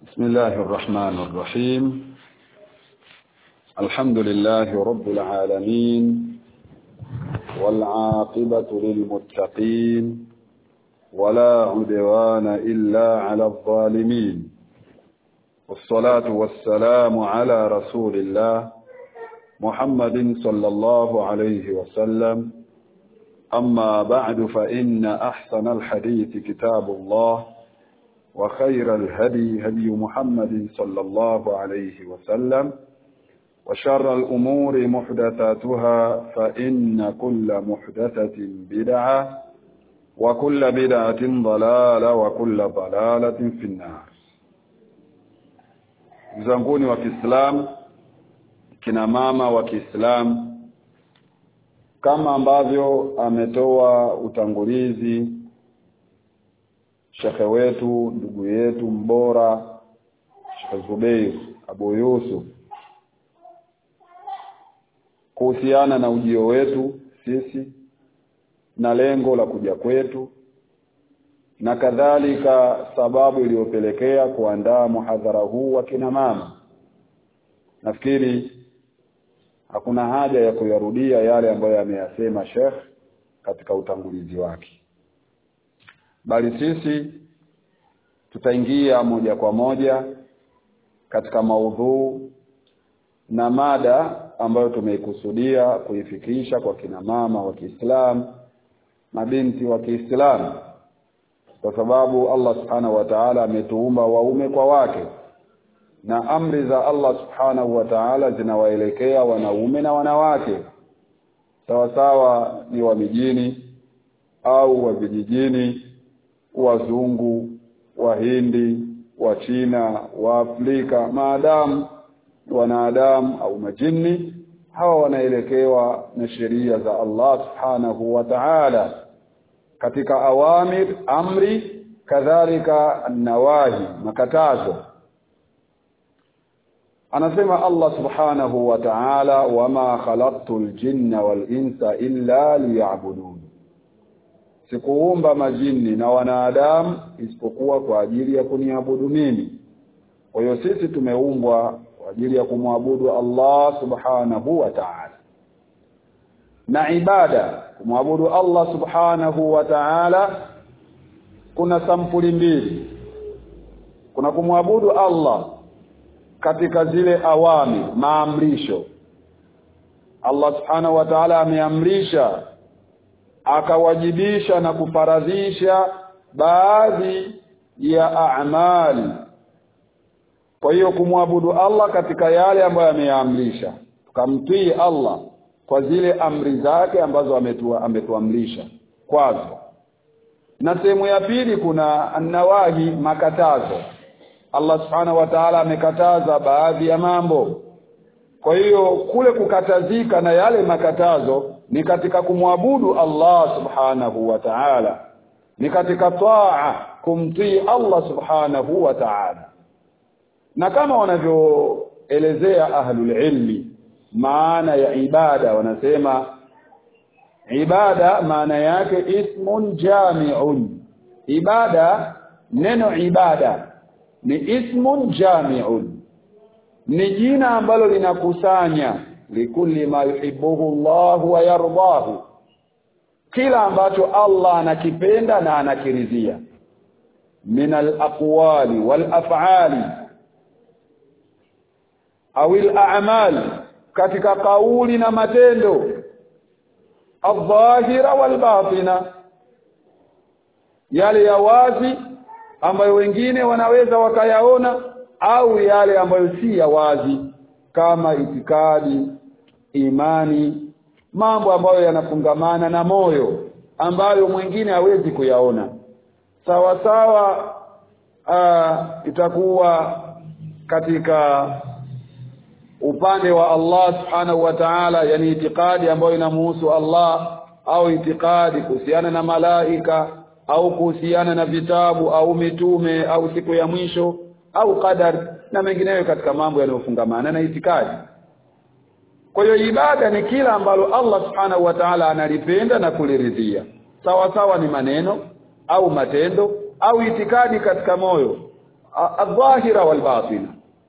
بسم الله الرحمن الرحيم. الحمد لله رب العالمين، والعاقبة للمتقين، ولا عدوان إلا على الظالمين، والصلاة والسلام على رسول الله محمد صلى الله عليه وسلم. أما بعد، فإن أحسن الحديث كتاب الله، وخير الهدي هدي محمد صلى الله عليه وسلم، وشر الأمور محدثاتها، فإن كل محدثة بدعة، وكل بدعة ضلالة، وكل ضلالة في النار. Mzanguni wa Kiislamu, kina mama wa Kiislamu, kama ambavyo ametoa utangulizi shekhe wetu, ndugu yetu mbora Sheikh Zubair Abu Yusuf, kuhusiana na ujio wetu sisi na lengo la kuja kwetu, na kadhalika sababu iliyopelekea kuandaa muhadhara huu wa kina mama. Nafikiri hakuna haja ya kuyarudia yale ambayo ameyasema Sheikh katika utangulizi wake, bali sisi tutaingia moja kwa moja katika maudhui na mada ambayo tumeikusudia kuifikisha kwa kina mama wa Kiislamu na binti wa Kiislamu, kwa sababu Allah subhanahu wa ta'ala ametuumba waume kwa wake, na amri za Allah subhanahu wa ta'ala zinawaelekea wanaume na wanawake, sawa sawa ni wa mijini au wa vijijini, wazungu, wahindi, wa China, wa Afrika, maadamu wanadamu au majini, hawa wanaelekewa na sheria za Allah subhanahu wa ta'ala katika awamir, amri, kadhalika nawahi, makatazo. Anasema Allah subhanahu wa ta'ala, wama khalaqtul jinna wal insa illa liya'budun, sikuumba majini na wanadamu isipokuwa kwa ajili ya kuniabudu mimi. Kwa hiyo sisi tumeumbwa kwa ajili ya kumwabudu Allah subhanahu wa ta'ala. Na ibada, kumwabudu Allah subhanahu wa ta'ala, kuna sampuli mbili. Kuna kumwabudu Allah katika zile awami, maamrisho. Allah subhanahu wa ta'ala ameamrisha, akawajibisha na kufaradhisha baadhi ya a'mali. Kwa hiyo kumwabudu Allah katika yale ambayo ameyaamrisha, tukamtii Allah kwa zile amri zake ambazo ametuamrisha kwazo. Na sehemu ya pili kuna an-nawahi, makatazo. Allah subhanahu wa ta'ala amekataza baadhi ya mambo. Kwa hiyo kule kukatazika na yale makatazo ni katika kumwabudu Allah subhanahu wa ta'ala, ni katika taa, kumtii Allah subhanahu wa ta'ala. Na kama wanavyoelezea ahlul ilmi maana ya ibada, wanasema ibada maana yake ismun jami'un. Ibada, neno ibada ni ismun jami'un, ni jina ambalo linakusanya likulli ma yuhibbuhu Allah wa yardahu, kila ambacho Allah anakipenda na anakiridhia, min al-aqwali wal af'ali au al-a'mal, katika kauli na matendo, adh-dhahira wal batina, yale ya wazi ambayo wengine wanaweza wakayaona, au yale ambayo si ya wazi kama itikadi, imani, mambo ambayo yanafungamana na moyo ambayo mwingine hawezi kuyaona. Sawa sawa itakuwa katika upande wa Allah subhanahu wa ta'ala, yani itikadi ambayo inamuhusu Allah, au itikadi kuhusiana na malaika, au kuhusiana na vitabu au mitume au siku ya mwisho au qadar na mengineyo katika mambo yanayofungamana na itikadi. Kwa hiyo ibada ni kila ambalo Allah subhanahu wa ta'ala analipenda na kuliridhia, sawa sawa ni maneno au matendo au itikadi katika moyo adh-dhahira wal batina.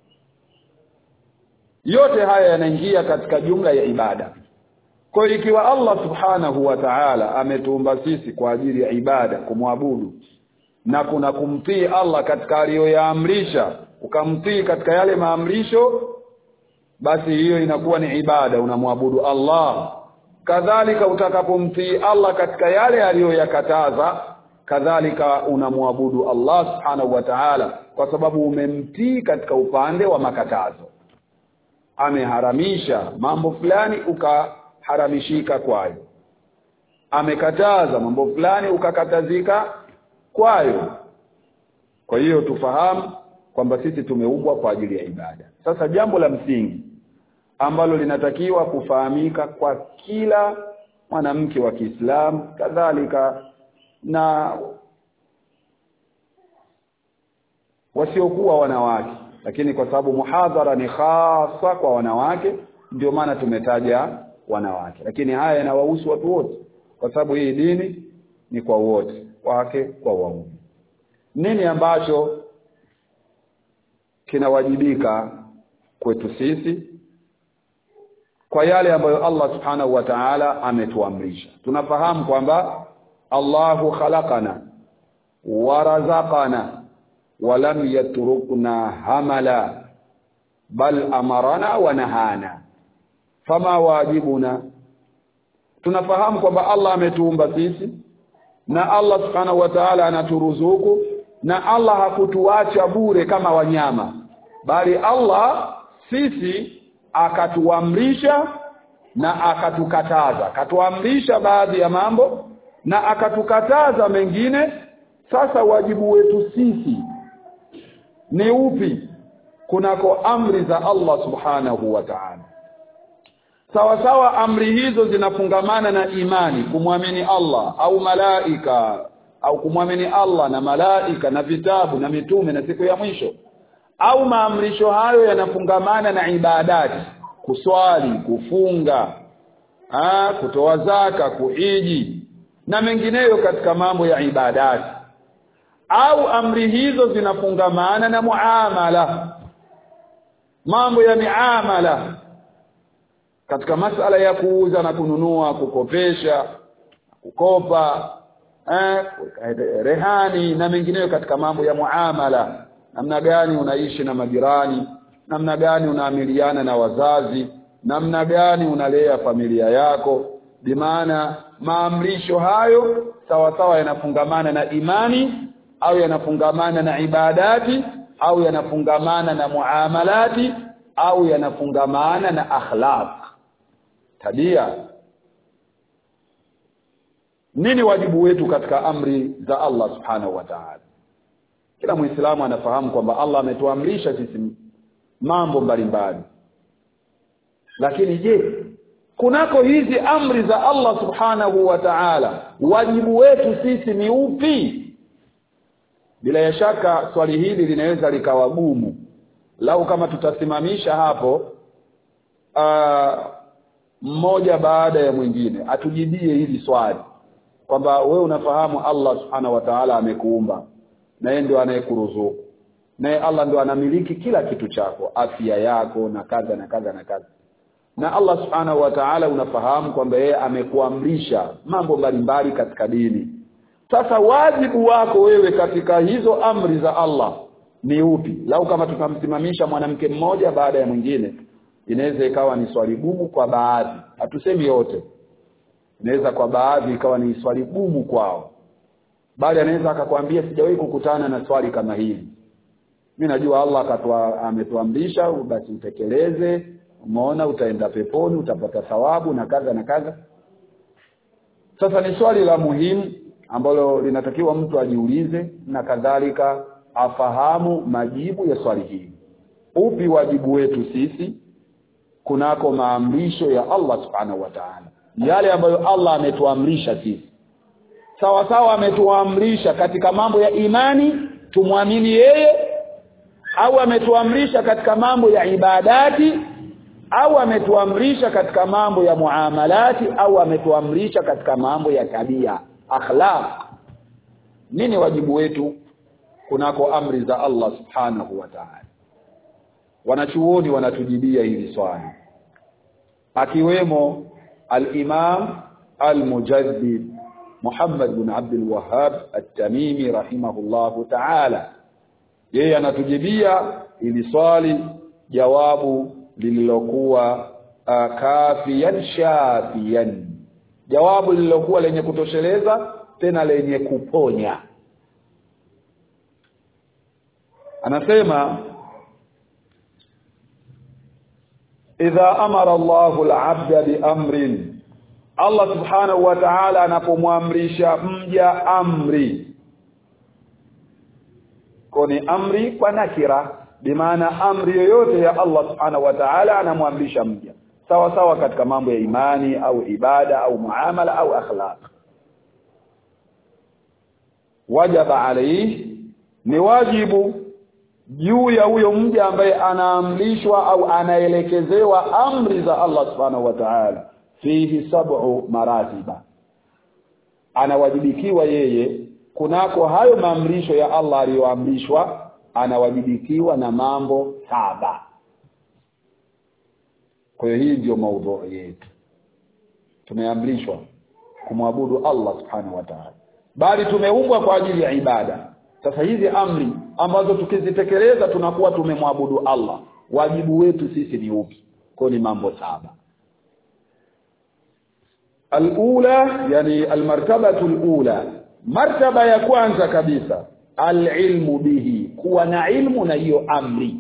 Yote haya yanaingia katika jumla ya ibada. Kwa hiyo ikiwa Allah subhanahu wa ta'ala ametuumba sisi kwa ajili ya ibada, kumwabudu, na kuna kumtii Allah katika aliyoyaamrisha, ukamtii katika yale maamrisho, basi hiyo inakuwa ni ibada, unamwabudu Allah. Kadhalika utakapomtii Allah katika yale aliyoyakataza, kadhalika unamwabudu Allah subhanahu wa ta'ala, kwa sababu umemtii katika upande wa makatazo. Ameharamisha mambo fulani ukaharamishika kwayo, amekataza mambo fulani ukakatazika kwayo. Kwa hiyo tufahamu kwamba sisi tumeumbwa kwa ajili ya ibada. Sasa jambo la msingi ambalo linatakiwa kufahamika kwa kila mwanamke wa Kiislamu, kadhalika na wasiokuwa wanawake, lakini kwa sababu muhadhara ni hasa kwa wanawake ndio maana tumetaja wanawake, lakini haya yanawahusu watu wote, kwa sababu hii dini ni kwa wote, wake kwa waume. Nini ambacho kinawajibika kwetu sisi kwa yale ambayo Allah subhanahu wa ta'ala ametuamrisha? Tunafahamu kwamba Allahu khalaqana wa razaqana wa lam yatrukna hamala bal amarana wa nahana, fama wajibuna. Tunafahamu kwamba Allah ametuumba sisi, na Allah subhanahu wa ta'ala anaturuzuku, na Allah hakutuacha bure kama wanyama, bali Allah sisi akatuamrisha na akatukataza. Akatuamrisha baadhi ya mambo na akatukataza mengine. Sasa wajibu wetu sisi ni upi kunako amri za Allah subhanahu wa ta'ala? Sawa sawa amri hizo zinafungamana na imani, kumwamini Allah au malaika, au kumwamini Allah na malaika na vitabu na mitume na siku ya mwisho, au maamrisho hayo yanafungamana na ibadati, kuswali, kufunga, kutoa zaka, kuhiji na mengineyo katika mambo ya ibadati, au amri hizo zinafungamana na muamala, mambo ya miamala, katika masala ya kuuza na kununua, kukopesha, kukopa, rehani na mengineyo katika mambo ya muamala. Namna gani unaishi na majirani, namna gani unaamiliana na wazazi, namna gani unalea familia yako. Bimaana maamrisho hayo sawa sawa yanafungamana na imani, au yanafungamana na ibadati, au yanafungamana na muamalati, au yanafungamana na akhlaq, tabia. Nini wajibu wetu katika amri za Allah subhanahu wa ta'ala? Kila Muislamu anafahamu kwamba Allah ametuamrisha sisi mambo mbalimbali, lakini je, kunako hizi amri za Allah subhanahu wa ta'ala wajibu wetu sisi ni upi? Bila shaka swali hili linaweza likawa gumu lau kama tutasimamisha hapo mmoja baada ya mwingine atujibie hili swali, kwamba wewe unafahamu Allah subhanahu wa ta'ala amekuumba, na yeye ndio anayekuruzuku, na Allah ndio anamiliki kila kitu chako, afya yako na kadha na kadha na kadha, na Allah subhanahu wa ta'ala unafahamu kwamba yeye amekuamrisha mambo mbalimbali katika dini. Sasa wajibu wako wewe katika hizo amri za Allah ni upi? Lau kama tutamsimamisha mwanamke mmoja baada ya mwingine, inaweza ikawa ni swali gumu kwa baadhi, hatusemi yote, inaweza kwa baadhi ikawa ni swali gumu kwao, bali anaweza akakwambia sijawahi kukutana na swali kama hili, mimi najua Allah ametuamrisha basi utekeleze, umeona utaenda peponi, utapata thawabu na kadha na kadha. Sasa ni swali la muhimu ambalo linatakiwa mtu ajiulize, na kadhalika afahamu majibu ya swali hili. Upi wajibu wetu sisi kunako maamrisho ya Allah subhanahu wa ta'ala, yale ambayo Allah ametuamrisha sisi? Sawa sawa ametuamrisha katika mambo ya imani tumwamini yeye, au ametuamrisha katika mambo ya ibadati, au ametuamrisha katika mambo ya muamalati, au ametuamrisha katika mambo ya tabia, akhlaq? Nini wajibu wetu kunako amri za Allah subhanahu wa ta'ala? Wanachuoni wanatujibia hili swali, akiwemo al-Imam al-Mujaddid Muhammad bin Abdul Wahhab at-Tamimi rahimahullahu ta'ala. Yeye anatujibia hili swali jawabu lililokuwa kafiyan shafiyan, jawabu lililokuwa lenye kutosheleza tena lenye kuponya. Anasema idha amara Allahu al-'abda bi amrin, Allah subhanahu wa ta'ala anapomwamrisha mja amri, koni amri kwa nakira, bimaana amri yoyote ya Allah subhanahu wa ta'ala anamwamrisha mja, sawa sawa katika mambo ya imani au ibada au muamala au akhlaq. Wajaba alayhi, ni wajibu juu ya huyo mja ambaye anaamrishwa au anaelekezewa amri za Allah subhanahu wa ta'ala, fihi 7 maratiba, anawajibikiwa yeye kunako hayo maamrisho ya Allah aliyoamrishwa, anawajibikiwa na mambo 7. Kwa hiyo hii ndio maudhui yetu. Tumeamrishwa kumwabudu Allah subhanahu wa ta'ala, bali tumeumbwa kwa ajili ya ibada. Sasa hizi amri ambazo tukizitekeleza tunakuwa tumemwabudu Allah, wajibu wetu sisi ni upi? Kwa ni mambo 7. Al-ula, yani al-martabatu al-ula, martaba ya kwanza kabisa, al-ilmu bihi, kuwa na ilmu na hiyo amri.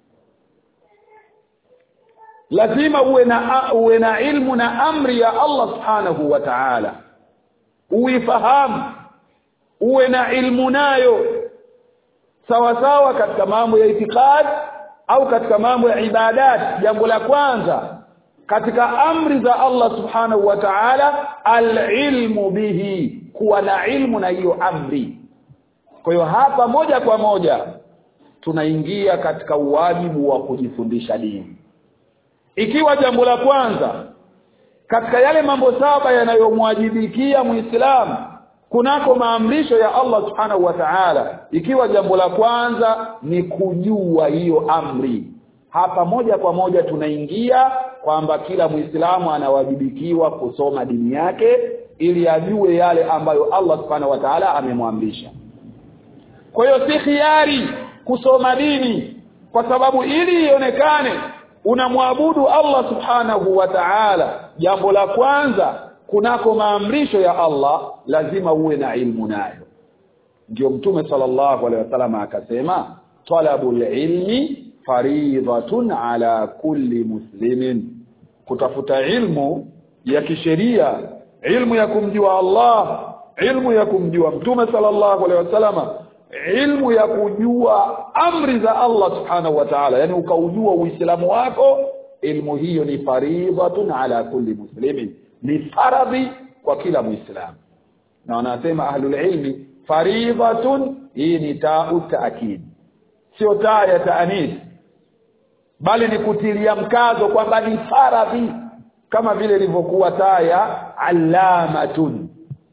Lazima uwe na ilmu na amri ya Allah subhanahu wa ta'ala, uifahamu, uwe na ilmu nayo, sawa sawa katika mambo ya itikad au katika mambo ya ibadat. Jambo la kwanza katika amri za Allah subhanahu wa ta'ala, al-ilmu bihi, kuwa na ilmu na hiyo amri. Kwa hiyo hapa moja kwa moja tunaingia katika wajibu wa kujifundisha dini. Ikiwa jambo la kwanza katika yale mambo 7 yanayomwajibikia Muislamu kunako maamrisho ya Allah subhanahu wa ta'ala, ikiwa jambo la kwanza ni kujua hiyo amri, hapa moja kwa moja tunaingia kwamba kila Muislamu anawajibikiwa kusoma dini yake ili ajue yale ambayo Allah subhanahu wa ta'ala amemwamrisha. Kwa hiyo si khiari kusoma dini, kwa sababu ili ionekane unamwabudu Allah subhanahu wa ta'ala, jambo la kwanza kunako maamrisho ya Allah lazima uwe na ilmu nayo. Ndio Mtume sallallahu alaihi wasallam akasema, talabul ilmi faridhatun ala kulli muslimin, kutafuta ilmu ya kisheria, ilmu ya kumjua Allah, ilmu ya kumjua Mtume sallallahu alaihi wasallam, ilmu ya kujua amri za Allah subhanahu wa ta'ala, yani ukaujua Uislamu wako, ilmu hiyo ni faridhatun ala kulli muslimin, ni faradhi kwa kila Muislamu. Na wanasema ahlul ilmi faridhatun, hii ni ta'u ta'kid, sio taa ya ta'anis, bali ni kutilia mkazo kwamba ni faradhi, kama vile ilivyokuwa taa ya allamatun,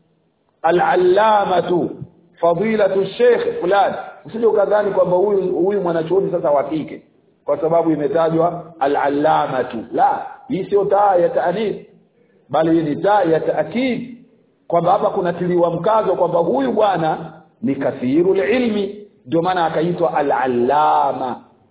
al-allamatu fadilatu sheikh fulani. Usije ukadhani kwamba huyu mwanachuoni sasa wa kike kwa sababu imetajwa al-allamatu, la, hii sio taa ya ta'anis, bali hii ni taa ya ta'kid, kwamba hapa kunatiliwa mkazo kwamba huyu bwana ni kathirul ilmi, ndio maana akaitwa al-allama.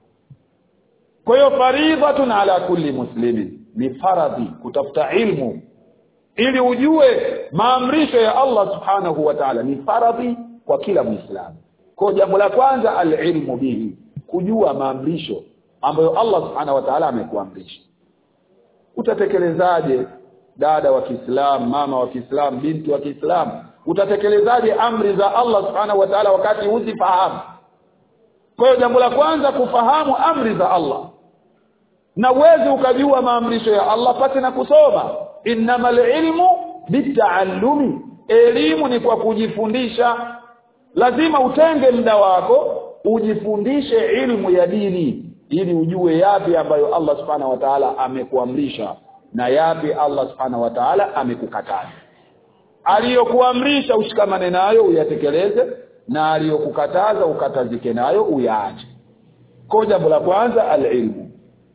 Kwa hiyo faridhatun ala kulli muslimin, ni faradhi kutafuta ilmu ili ujue maamrisho ya Allah subhanahu wa ta'ala, ni faradhi kwa kila Muislamu. Kwa jambo la kwanza al-ilmu bihi, kujua maamrisho ambayo Allah subhanahu wa ta'ala amekuamrisha. Utatekelezaje dada wa Kiislamu, mama wa Kiislamu, binti wa Kiislamu, utatekelezaje amri za Allah subhanahu wa ta'ala wakati huzifahamu? Kwa hiyo jambo la kwanza kufahamu amri za Allah, na uweze ukajua maamrisho ya Allah pate na kusoma. Innamal ilmu bitaallumi, elimu ni kwa kujifundisha. Lazima utenge muda wako ujifundishe ilmu ya dini ili ujue yapi ambayo Allah subhanahu wa ta'ala amekuamrisha na yapi Allah subhanahu wa ta'ala amekukataza. Aliyokuamrisha ushikamane nayo uyatekeleze, na aliyokukataza ukatazike nayo uyaache. Kwa jambo la kwanza al-ilmu.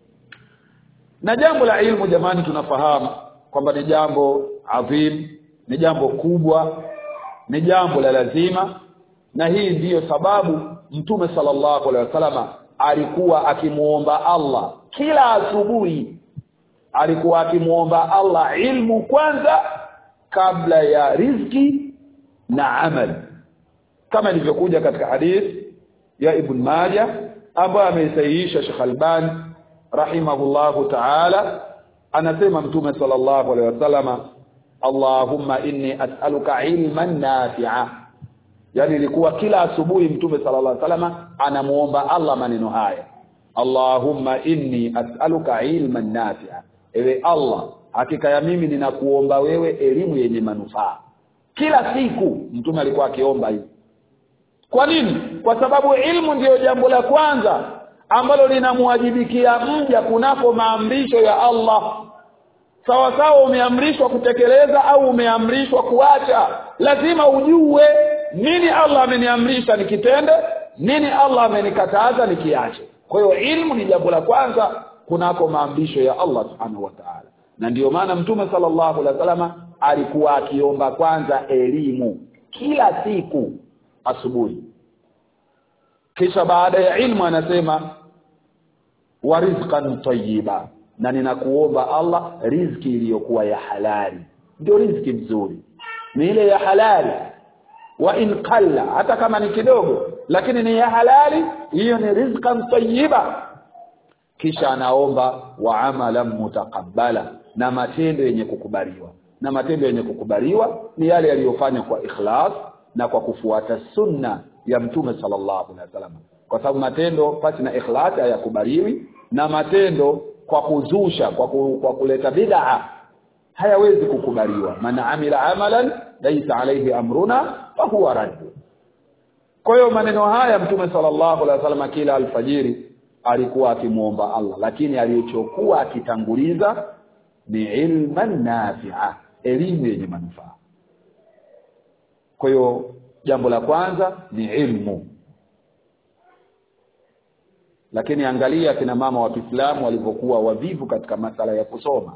Na jambo la ilmu jamani tunafahamu kwamba ni jambo adhim, ni jambo kubwa, ni jambo la lazima, na hii ndiyo sababu Mtume sallallahu alaihi wasallam alikuwa akimuomba Allah kila asubuhi, alikuwa akimuomba Allah ilmu kwanza kabla ya riziki na amali, kama ilivyokuja katika hadith ya Ibn Majah ambaye ameisahihisha Sheikh Albani rahimahullahu ta'ala. Anasema Mtume sallallahu alaihi wasallam, Allahumma inni as'aluka ilman nafi'a. Yani ilikuwa kila asubuhi Mtume sallallahu alaihi wasallam anamuomba Allah maneno haya, Allahumma inni as'aluka ilman nafi'a. Ewe Allah, hakika ya mimi ninakuomba wewe elimu yenye manufaa. Kila siku Mtume alikuwa akiomba hivi. Kwa nini? Kwa sababu ilmu ndiyo jambo la kwanza ambalo linamwajibikia mja kunako maamrisho ya Allah. Sawa sawa umeamrishwa kutekeleza au umeamrishwa kuacha, lazima ujue nini Allah ameniamrisha nikitende, nini Allah amenikataza nikiache. Kwa hiyo ilmu ni jambo la kwanza kunako maamrisho ya Allah subhanahu wa ta'ala. Na ndiyo maana Mtume sallallahu alaihi wasallam alikuwa akiomba kwanza elimu kila siku asubuhi. Kisha baada ya ilmu anasema wa rizqan tayyiba, na ninakuomba Allah riziki iliyokuwa ya halali. Ndio riziki nzuri ni ile ya halali, wa in qalla, hata kama ni kidogo lakini ni ya halali, hiyo ni rizqan tayyiba. Kisha anaomba wa amalan mutaqabbala, na matendo yenye kukubaliwa. Na matendo yenye kukubaliwa ni yale yaliyofanywa kwa ikhlas na kwa kufuata sunna ya Mtume sallallahu alaihi wasallam. Kwa sababu matendo pasi na ikhlas hayakubaliwi, na matendo kwa kuzusha, kwa kuleta bid'a hayawezi kukubaliwa. Man amila amalan laysa alayhi amruna fa huwa radd. Kwa hiyo maneno haya Mtume sallallahu alaihi wasallam kila alfajiri alikuwa akimuomba Allah, lakini aliyochokuwa akitanguliza ni ilman nafi'a, elimu yenye manufaa. Kwa hiyo jambo la kwanza ni ilmu. Lakini angalia kina mama wa Kiislamu walivyokuwa wavivu katika masala ya kusoma.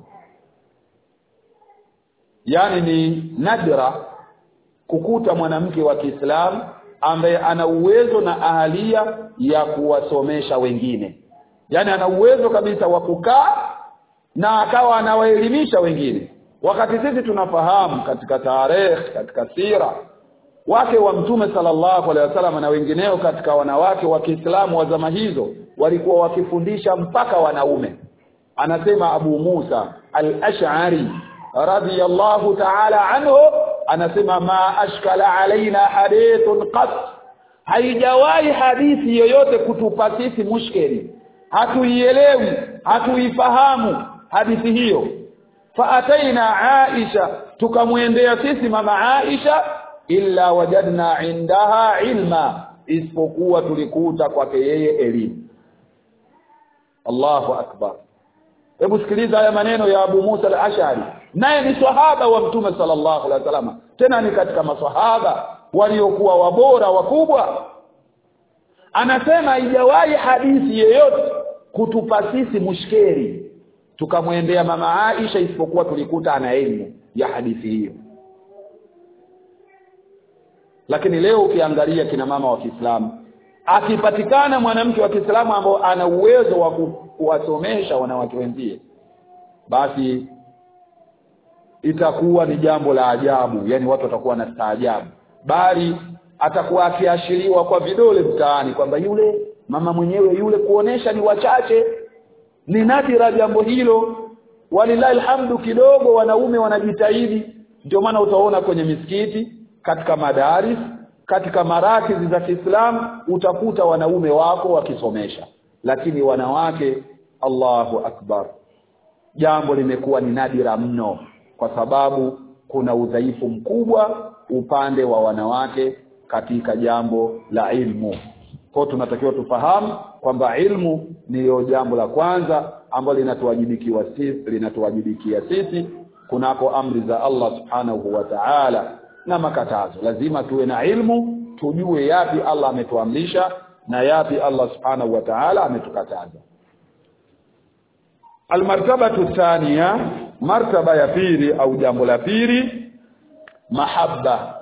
Yani ni nadra kukuta mwanamke wa Kiislamu ambaye ana uwezo na ahalia ya kuwasomesha wengine. Yani ana uwezo kabisa wa kukaa na akawa anawaelimisha wengine. Wakati sisi tunafahamu katika tarehe, katika sira, wake wa Mtume sallallahu alaihi wasallam na wengineo katika wanawake wa Kiislamu wa zama hizo walikuwa wakifundisha mpaka wanaume. Anasema Abu Musa al-Ash'ari radiyallahu ta'ala anhu, anasema ma ashkala alaina hadithun qat, haijawahi hadithi yoyote kutupa sisi mushkeli, hatuielewi, hatuifahamu hadithi hiyo. Fa ataina Aisha, tukamwendea sisi mama Aisha, illa wajadna indaha ilma, isipokuwa tulikuta kwake yeye elimu. Allahu akbar. Hebu sikiliza haya maneno ya Abu Musa al-Ash'ari, naye ni sahaba wa Mtume sallallahu alaihi wasallam, tena ni katika maswahaba waliokuwa wabora wakubwa. Anasema haijawahi hadithi yoyote kutupa sisi mushkeli tukamwendea mama Aisha isipokuwa tulikuta ana elimu ya hadithi hiyo. Lakini leo ukiangalia kina mama wa Kiislamu, akipatikana mwanamke wa Kiislamu ambao ana uwezo wa kuwasomesha wanawake wenzie, basi itakuwa ni jambo la ajabu. Yani watu watakuwa na staajabu, bali atakuwa akiashiriwa kwa vidole mtaani kwamba yule mama mwenyewe yule, kuonesha ni wachache, ni nadira jambo hilo. Walilahi alhamdu, kidogo wanaume wanajitahidi. Ndio maana utaona kwenye misikiti, katika madaris, katika marakizi za Kiislamu utakuta wanaume wako wakisomesha, lakini wanawake, Allahu akbar, jambo limekuwa ni nadira mno, kwa sababu kuna udhaifu mkubwa upande wa wanawake katika jambo la ilmu. Kwa tunatakiwa tufahamu kwamba ilmu ndiyo jambo la kwanza ambalo linatuwajibikia sisi kunako amri za Allah subhanahu wa ta'ala na makatazo. Lazima tuwe na ilmu tujue yapi Allah ametuamrisha na yapi Allah subhanahu wa ta'ala ametukataza. Almartabatu thaniya, martaba ya pili au jambo la pili, mahabba,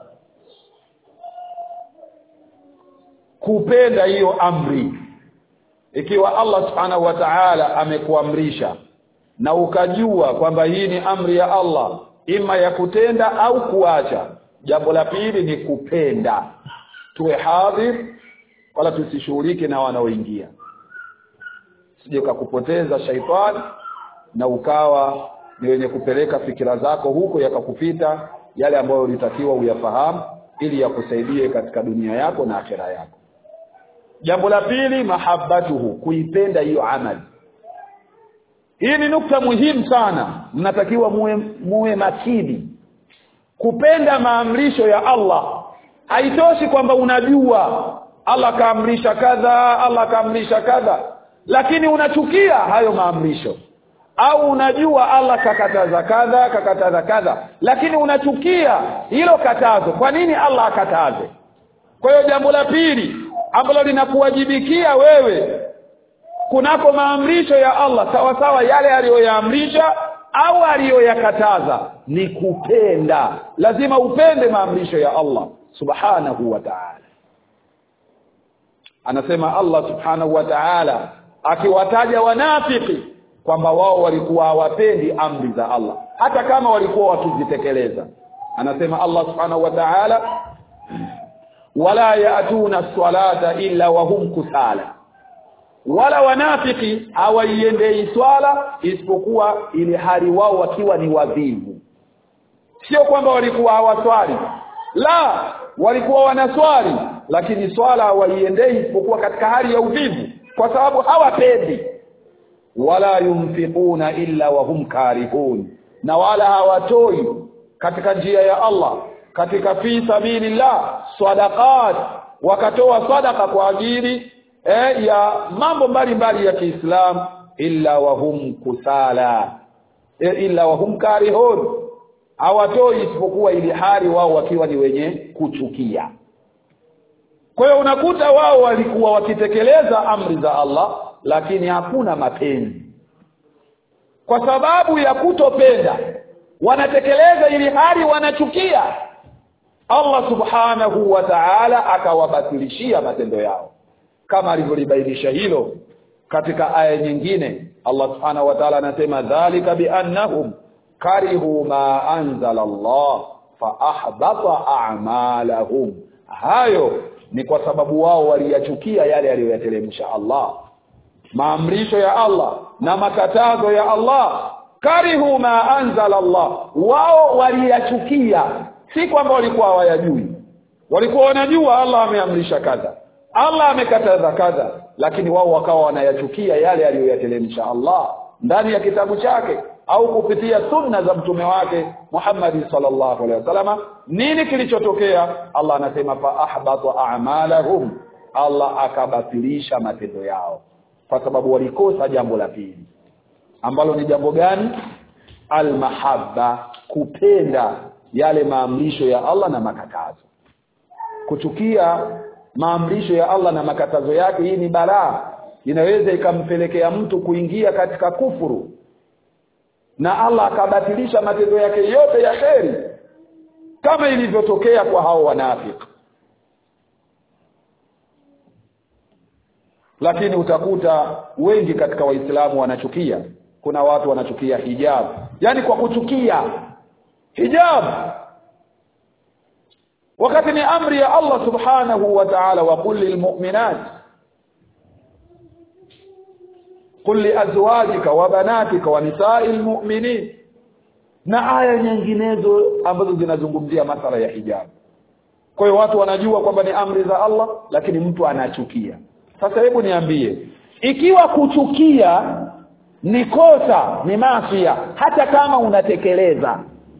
kupenda hiyo amri. Ikiwa Allah subhanahu wa ta'ala amekuamrisha na ukajua kwamba hii ni amri ya Allah, ima ya kutenda au kuacha, jambo la pili ni kupenda. Tuwe hadhir wala tusishughulike na wanaoingia. Sije ukakupoteza shaitani na ukawa ni wenye kupeleka fikira zako huko yakakupita yale ambayo ulitakiwa uyafahamu ili yakusaidie katika dunia yako na akhera yako. Jambo la pili, mahabbatuhu, kuipenda hiyo amali. Hii ni nukta muhimu sana, mnatakiwa muwe makini. Kupenda maamrisho ya Allah. Haitoshi kwamba unajua Allah kaamrisha kadha, Allah kaamrisha kadha, lakini unachukia hayo maamrisho. Au unajua Allah kakataza kadha, kakataza kadha, lakini unachukia hilo katazo. Kwa nini Allah akataze? Kwa hiyo jambo la pili ambalo linakuwajibikia wewe kunako maamrisho ya Allah, sawa sawa yale aliyoyaamrisha au aliyoyakataza, ni kupenda. Lazima upende maamrisho ya Allah subhanahu wa ta'ala. Anasema Allah subhanahu wa ta'ala akiwataja wanafiki kwamba wao walikuwa hawapendi amri za Allah hata kama walikuwa wakizitekeleza. Anasema Allah subhanahu wa ta'ala, wala yaatuna salata illa wa hum kusala, wala wanafiki hawaiendei swala isipokuwa ili hali wao wakiwa ni wavivu. Sio kwamba walikuwa hawaswali, la, walikuwa wanaswali, lakini swala hawaiendei isipokuwa katika hali ya uvivu, kwa sababu hawapendi. Wala yunfiquna illa wa hum karihun, na wala hawatoi katika njia ya Allah, katika fi sabilillah, sadaqat, wakatoa sadaqa kwa ajili ya mambo mbalimbali ya Kiislamu, illa wa hum kusala, illa wa hum karihun, hawatoi isipokuwa ili hali wao wakiwa ni wenye kuchukia. Kwa hiyo unakuta wao walikuwa wakitekeleza amri za Allah, lakini hakuna mapenzi. Kwa sababu ya kutopenda, wanatekeleza ili hali wanachukia. Allah subhanahu wa ta'ala akawabatilishia matendo yao, kama alivyolibainisha hilo katika aya nyingine. Allah subhanahu wa ta'ala anasema, dhalika biannahum karihu ma anzala Allah fa ahbata a'malahum, hayo ni kwa sababu wao waliyachukia yale aliyoyateremsha Allah, maamrisho ya Allah na makatazo ya Allah. Karihu ma anzala Allah, wao waliyachukia, si kwamba walikuwa hawayajui. Walikuwa wanajua Allah ameamrisha kadha, Allah amekataza kadha, lakini wao wakawa wanayachukia yale aliyoyateremsha Allah ndani ya kitabu chake au kupitia sunna za mtume wake Muhammad sallallahu alaihi wasallam. Nini kilichotokea? Allah anasema fa ahbata a'malahum, Allah akabatilisha matendo yao kwa sababu walikosa jambo la pili, ambalo ni jambo gani? Almahabba, kupenda yale maamrisho ya Allah na makatazo. Kuchukia maamrisho ya Allah na makatazo yake, hii ni balaa, inaweza ikampelekea mtu kuingia katika kufuru, na Allah akabatilisha matendo yake yote ya kheri, kama ilivyotokea kwa hao wanafiki. Lakini utakuta wengi katika Waislamu wanachukia. Kuna watu wanachukia hijab, yani kwa kuchukia hijab, wakati ni amri ya Allah subhanahu wa ta'ala, wa qul lil mu'minat qul li azwajika wa banatika wa nisa'il mu'minin, na aya nyinginezo ambazo zinazungumzia masala ya hijab. Kwa hiyo watu wanajua kwamba ni amri za Allah, lakini mtu anachukia. Sasa hebu niambie, ikiwa kuchukia ni kosa, ni maasiya, hata kama unatekeleza,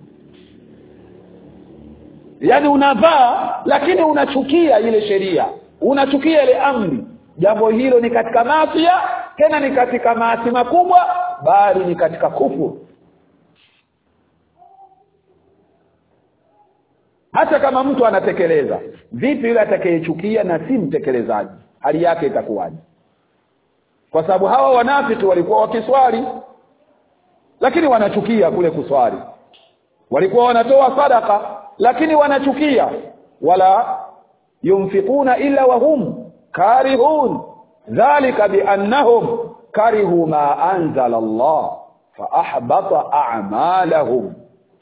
yani unavaa lakini unachukia ile sheria, unachukia ile amri, jambo hilo ni katika maasiya, tena ni katika maasi makubwa, bali ni katika kufuru. hata kama mtu anatekeleza. Vipi yule atakayechukia na si mtekelezaji, hali yake itakuwaje? Kwa sababu hawa wanafiki walikuwa wakiswali lakini wanachukia kule kuswali, walikuwa wanatoa sadaka lakini wanachukia, wala yunfikuna illa wa hum karihun dhalika biannahum karihu ma anzala Allah fa ahbata a'malahum.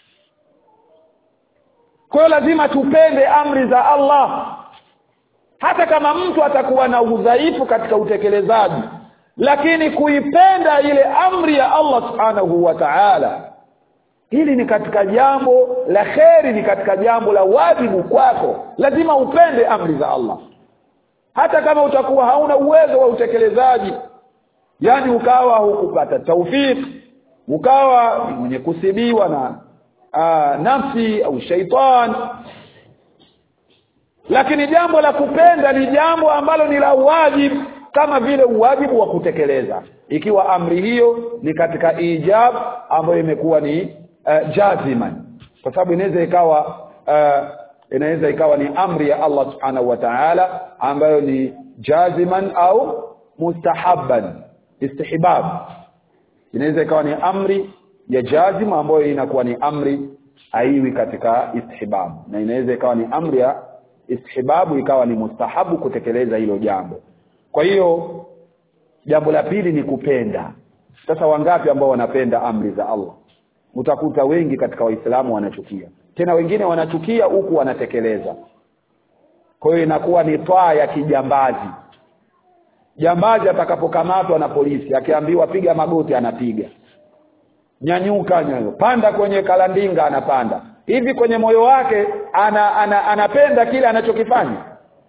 Kwa lazima tupende amri za Allah, hata kama mtu atakuwa na udhaifu katika utekelezaji, lakini kuipenda ile amri ya Allah subhanahu wa ta'ala, hili ni katika jambo la kheri, ni katika jambo la wajibu kwako. Lazima upende amri za Allah hata kama utakuwa hauna uwezo wa utekelezaji, yani ukawa hukupata taufiki, ukawa mwenye kusibiwa na nafsi au shaitan. Lakini jambo la kupenda ni jambo ambalo ni la wajibu, kama vile uwajibu wa kutekeleza, ikiwa amri hiyo ni katika ijab ambayo imekuwa ni jaziman, kwa sababu inaweza ikawa ni amri ya Allah subhanahu wa ta'ala ambayo ni jaziman au mustahabban, istihbab. Inaweza ikawa ni amri ya jazima ambayo inakuwa ni amri aiwi katika istihbab, na inaweza ikawa ni amri ya istihbabu ikawa ni mustahabu kutekeleza hilo jambo. Kwa hiyo jambo la pili ni kupenda. Sasa wangapi ambao wanapenda amri za Allah? Utakuta wengi katika Waislamu wanachukia, tena wengine wanachukia huku wanatekeleza. Kwa hiyo inakuwa ni twaa ya kijambazi. Jambazi atakapokamatwa na polisi, akiambiwa piga magoti anapiga, nyanyuka nyayo, panda kwenye kalandinga anapanda. Hivi kwenye moyo wake anapenda kile anachokifanya?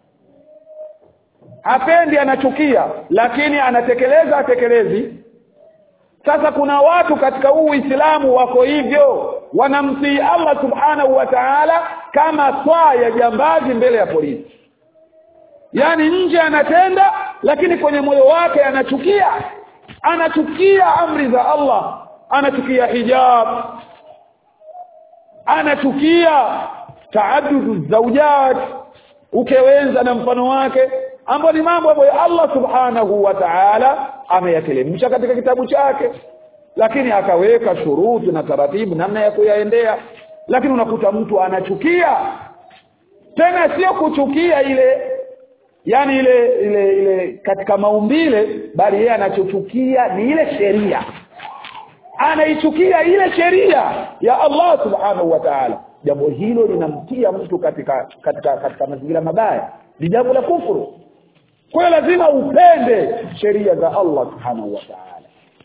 Hapendi, anachukia, lakini anatekeleza atekelezi. Sasa kuna watu katika huu Uislamu wako hivyo, wanamtii Allah subhanahu wa ta'ala kama swaa ya jambazi mbele ya polisi. Yani nje anatenda, lakini kwenye moyo wake anachukia amri za Allah, anachukia hijab, anachukia taaddudu zawjat, ukewenza na mfano wake, ambapo ni mambo ambayo Allah subhanahu wa ta'ala ameyatelemsha katika kitabu chake, lakini akaweka shuruti na taratibu namna ya kuyaendea. Lakini unakuta mtu anachukia, tena sio kuchukia ile katika maumbile, bali yeye anachochukia ni ile sheria, anaichukia ile sheria ya Allah subhanahu wa ta'ala. Jambo hilo linamtia mtu katika mazingira mabaya, ni jambo la kufuru. Kwa hiyo lazima upende sheria za Allah subhanahu wa ta'ala.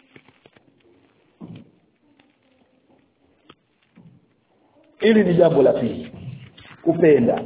Hili ni jambo la pili, kupenda.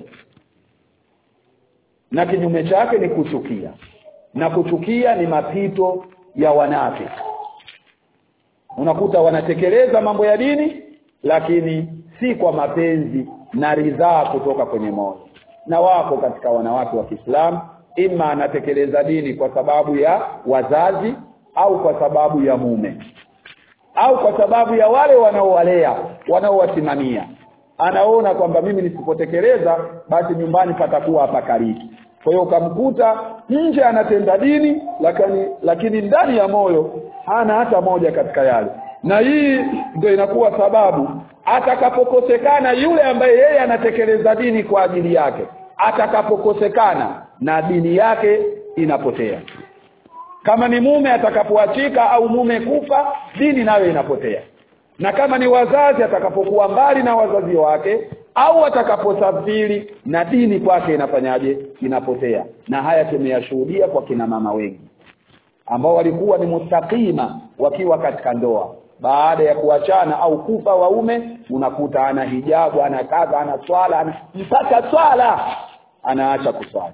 Na kinyume chake ni kuchukia. Na kuchukia ni mapito ya wanafiki. Unakuta wanatekeleza mambo ya dini, lakini si kwa mapenzi na ridhaa kutoka kwenye moyo. Na wako katika wanawake wa Kiislamu, ima anatekeleza dini kwa sababu ya wazazi, au kwa sababu ya mume, au kwa sababu ya wale wanaowalea, wanaowasimamia. Anaona kwamba mimi nisipotekeleza basi nyumbani patakuwa hapakaliki. Kwa hiyo ukamkuta nje anatenda dini, lakini ndani ya moyo hana hata moja katika yale. Na hii ndio inakuwa sababu atakapokosekana yule ambaye yeye anatekeleza dini kwa ajili yake, atakapokosekana na dini yake inapotea. Kama ni mume atakapoachika au mume kufa, dini nayo inapotea. Na kama ni wazazi atakapokuwa mbali na wazazi wake au atakaposafiri, na dini kwake inafanyaje? Inapotea. Na haya tumeyashuhudia kwa kina mama wengi ambao walikuwa ni mustaqima wakiwa katika ndoa. Baada ya kuachana au kufa waume, unakuta ana hijabu, ana kadha, ana swala, mpaka swala anaacha kuswali,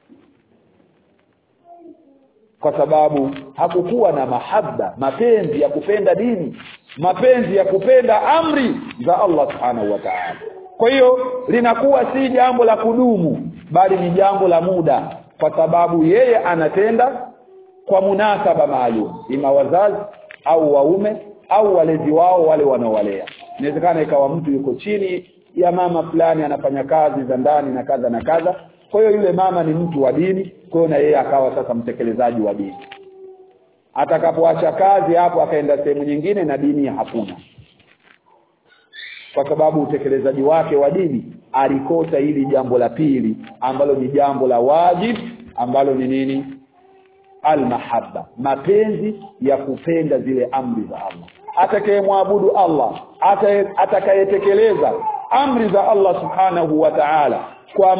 kwa sababu hakukuwa na mahaba, mapenzi ya kupenda dini, mapenzi ya kupenda amri za Allah subhanahu wa ta'ala. Kwa hiyo linakuwa si jambo la kudumu, bali ni jambo la muda, kwa sababu yeye anatenda kwa munasaba maalum, ima wazazi au waume au walezi wao wale wanaowalea. Inawezekana ikawa mtu yuko chini ya mama fulani anafanya kazi za ndani na kadha na kadha. Kwa hiyo yule mama ni mtu wa dini, kwa hiyo na yeye akawa sasa mtekelezaji wa dini. Atakapoacha kazi hapo akaenda sehemu nyingine na dini hakuna, kwa sababu utekelezaji wake wa dini alikosa hili jambo la pili ambalo ni jambo la wajib, ambalo ni nini? Al-mahabba, mapenzi ya kupenda zile amri za Allah. Atakayemwabudu Allah, atakayetekeleza amri za Allah subhanahu wa ta'ala kwa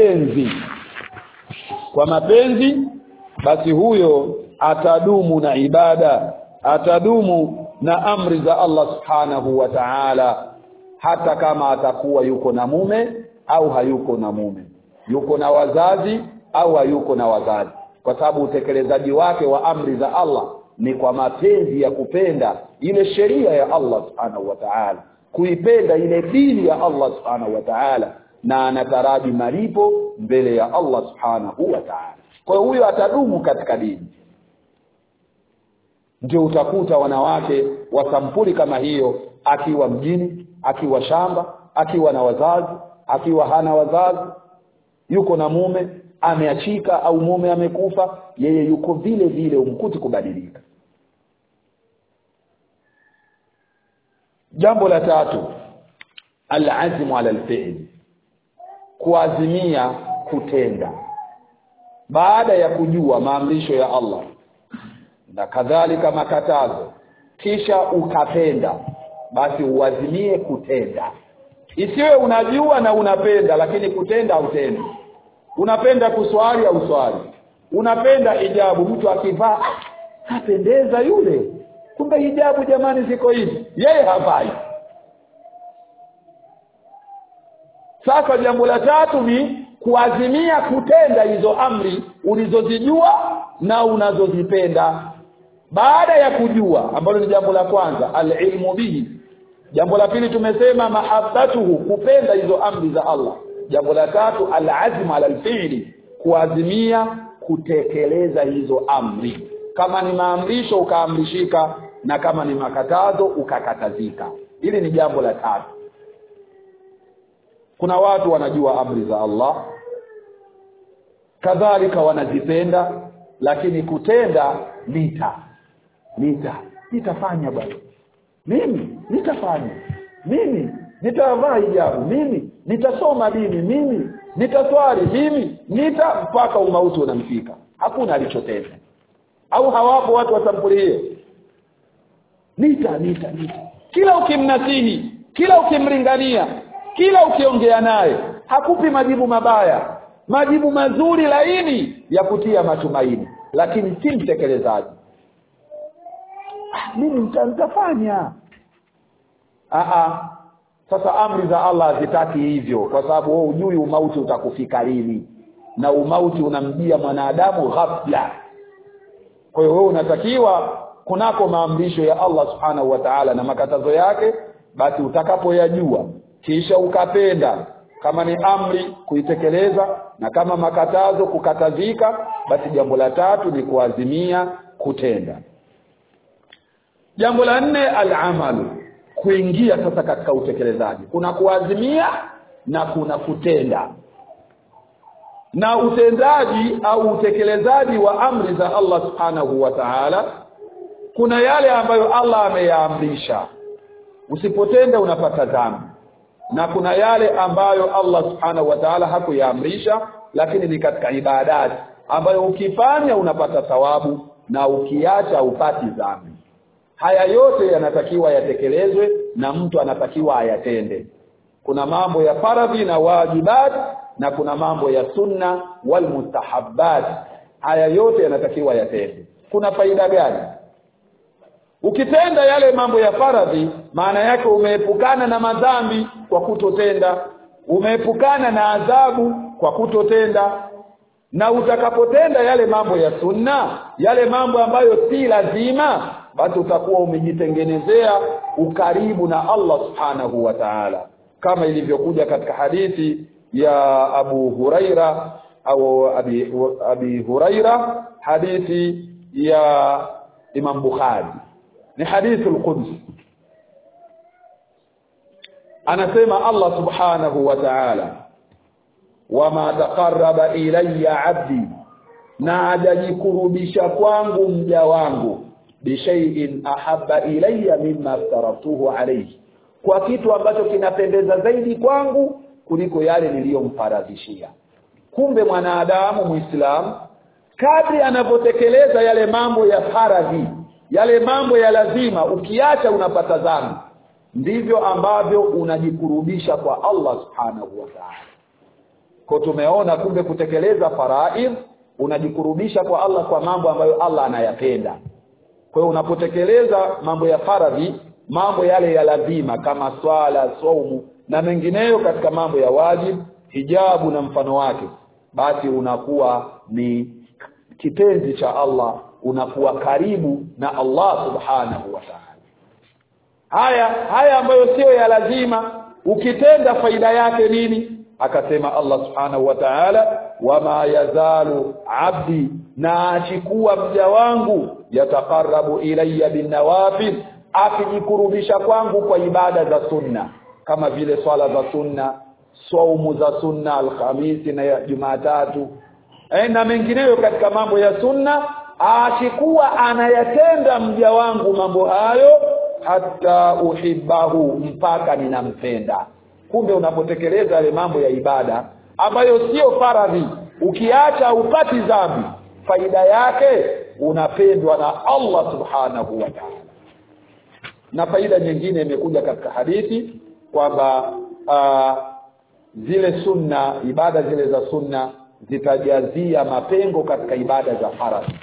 mapenzi, basi huyo atadumu na ibada, atadumu na amri za Allah subhanahu wa ta'ala, hata kama atakuwa yuko na mume au hayuko na mume, yuko na wazazi au hayuko na wazazi, kwa sababu utekelezaji wake wa amri za Allah ni kwa mapenzi ya kupenda ile sheria ya Allah subhanahu wa ta'ala, kuipenda ile dini ya Allah subhanahu wa ta'ala, na anataraji malipo mbele ya Allah subhanahu wa ta'ala. Kwa hiyo huyo atadumu katika dini. Ndio utakuta wanawake wa sampuli kama hiyo, akiwa mjini, akiwa shamba, akiwa na wazazi, akiwa hana wazazi, yuko na mume ameachika au mume amekufa, yeye yuko vile vile, umkuti kubadilika. Jambo la tatu, al-azmu ala al-fi'l, kuazimia kutenda baada ya kujua maamrisho ya Allah na kadhalika makatazo, kisha ukapenda, basi uazimie kutenda. Isiwe unajua na unapenda lakini kutenda hautendi. Unapenda kuswali au swali, unapenda hijabu, mtu akivaa apendeza yule, kumbe hijabu jamani ziko hivi, yeye havai. Sasa jambo la tatu ni kuazimia kutenda hizo amri ulizozijua na unazozipenda baada ya kujua, ambalo ni jambo la kwanza, al-ilmu bihi. Jambo la pili tumesema mahabbatuhu, kupenda hizo amri za Allah. Jambo la tatu, al-azmu ala al-fi'li, kuazimia kutekeleza hizo amri. Kama ni maamrisho ukaamrishika, na kama ni makatazo ukakatazika. Hili ni jambo la tatu. Kuna watu wanajua amri za Allah, kadhalika wanazipenda, lakini kutenda nitafanya bwana, mimi nitafanya, mimi nitavaa hijabu, mimi nitasoma dini, mimi nitaswali, mimi mpaka umauti unamfika. Hakuna alichotenda. Au hawapo watu wa sampuli hiyo? Nita. Kila ukimnasihi, kila ukimlingania, kila ukiongea naye, hakupi majibu mabaya, majibu mazuri laini ya kutia matumaini, lakini si mtekelezaji. Mimi nitafanya. Sasa amri za Allah hazitaki hivyo, kwa sababu wewe hujui umauti utakufika lini, na umauti unamjia mwanadamu ghafla. Kwa hiyo wewe unatakiwa kunako maamrisho ya Allah subhanahu wa ta'ala na makatazo yake, basi utakapoyajua kisha ukapenda, kama ni amri kuitekeleza, na kama makatazo kukatazika, basi jambo la tatu ni kuazimia kutenda. Jambo la nne, al-amalu, kuingia sasa katika utekelezaji. Kuna kuazimia na kuna kutenda. Na utendaji au utekelezaji wa amri za Allah subhanahu wa ta'ala, kuna yale ambayo Allah ameyaamrisha, usipotenda unapata dhambi, na kuna yale ambayo Allah subhanahu wa ta'ala hakuyaamrisha, lakini ni katika ibadati ambayo ukifanya unapata thawabu na ukiacha upati dhambi. Haya yote yanatakiwa yatekelezwe na mtu anatakiwa ayatende. Kuna mambo ya faradhi na wajibat, na kuna mambo ya sunna wal mustahabbat. Haya yote yanatakiwa yatende. Kuna faida gani? Ukitenda yale mambo ya faradhi, maana yake umeepukana na madhambi kwa kutotenda, umeepukana na adhabu kwa kutotenda. Na utakapotenda yale mambo ya sunna, yale mambo ambayo si lazima, basi utakuwa umejitengenezea ukaribu na Allah subhanahu wa ta'ala, kama ilivyokuja katika hadithi ya Abu Huraira au Abi Huraira, hadithi ya Imam Bukhari, ni hadithi al-Quds. anasema Allah subhanahu wa ta'ala, wama taqarraba ilayya 'abdi, na hajajikurubisha kwangu mja wangu bishai'in ahabba ilayya mimma aftaratuhu alayhi, kwa kitu ambacho kinapendeza zaidi kwangu kuliko yale niliyomfaradhishia. Kumbe mwanadamu Muislamu kadri anapotekeleza yale mambo ya faradhi, yale mambo ya lazima, ukiacha unapata dhambi, ndivyo ambavyo unajikurubisha kwa Allah subhanahu wa ta'ala. Kwa tumeona kumbe kutekeleza faraidh unajikurubisha kwa Allah kwa mambo ambayo Allah anayapenda. Kwa hiyo unapotekeleza mambo ya faradhi, mambo yale ya lazima kama swala, saumu na mengineyo katika mambo ya wajib, hijabu na mfano wake, basi unakuwa ni kipenzi cha Allah, unakuwa karibu na Allah subhanahu wa ta'ala. Haya ambayo sio ya lazima ukitenda faida yake nini? Akasema Allah subhanahu wa ta'ala, wama yazalu 'abdi, na achikuwa mja wangu yataqarrabu ilayya bin nawafil, akijikurubisha kwangu kwa ibada za sunna kama vile swala za sunna, saumu za sunna alhamisi na Jumatatu na mengineyo katika mambo ya sunna, achikuwa anayatenda mja wangu mambo hayo hata uhibbahu, mpaka ninampenda. Kumbe unapotekeleza yale mambo ya ibada ambayo sio faradhi, ukiacha upati dhambi, faida yake unapendwa na Allah subhanahu wa ta'ala. Na faida nyingine imekuja katika hadithi kwamba zile sunna, ibada zile za sunna zitajazia mapengo katika ibada za faradhi.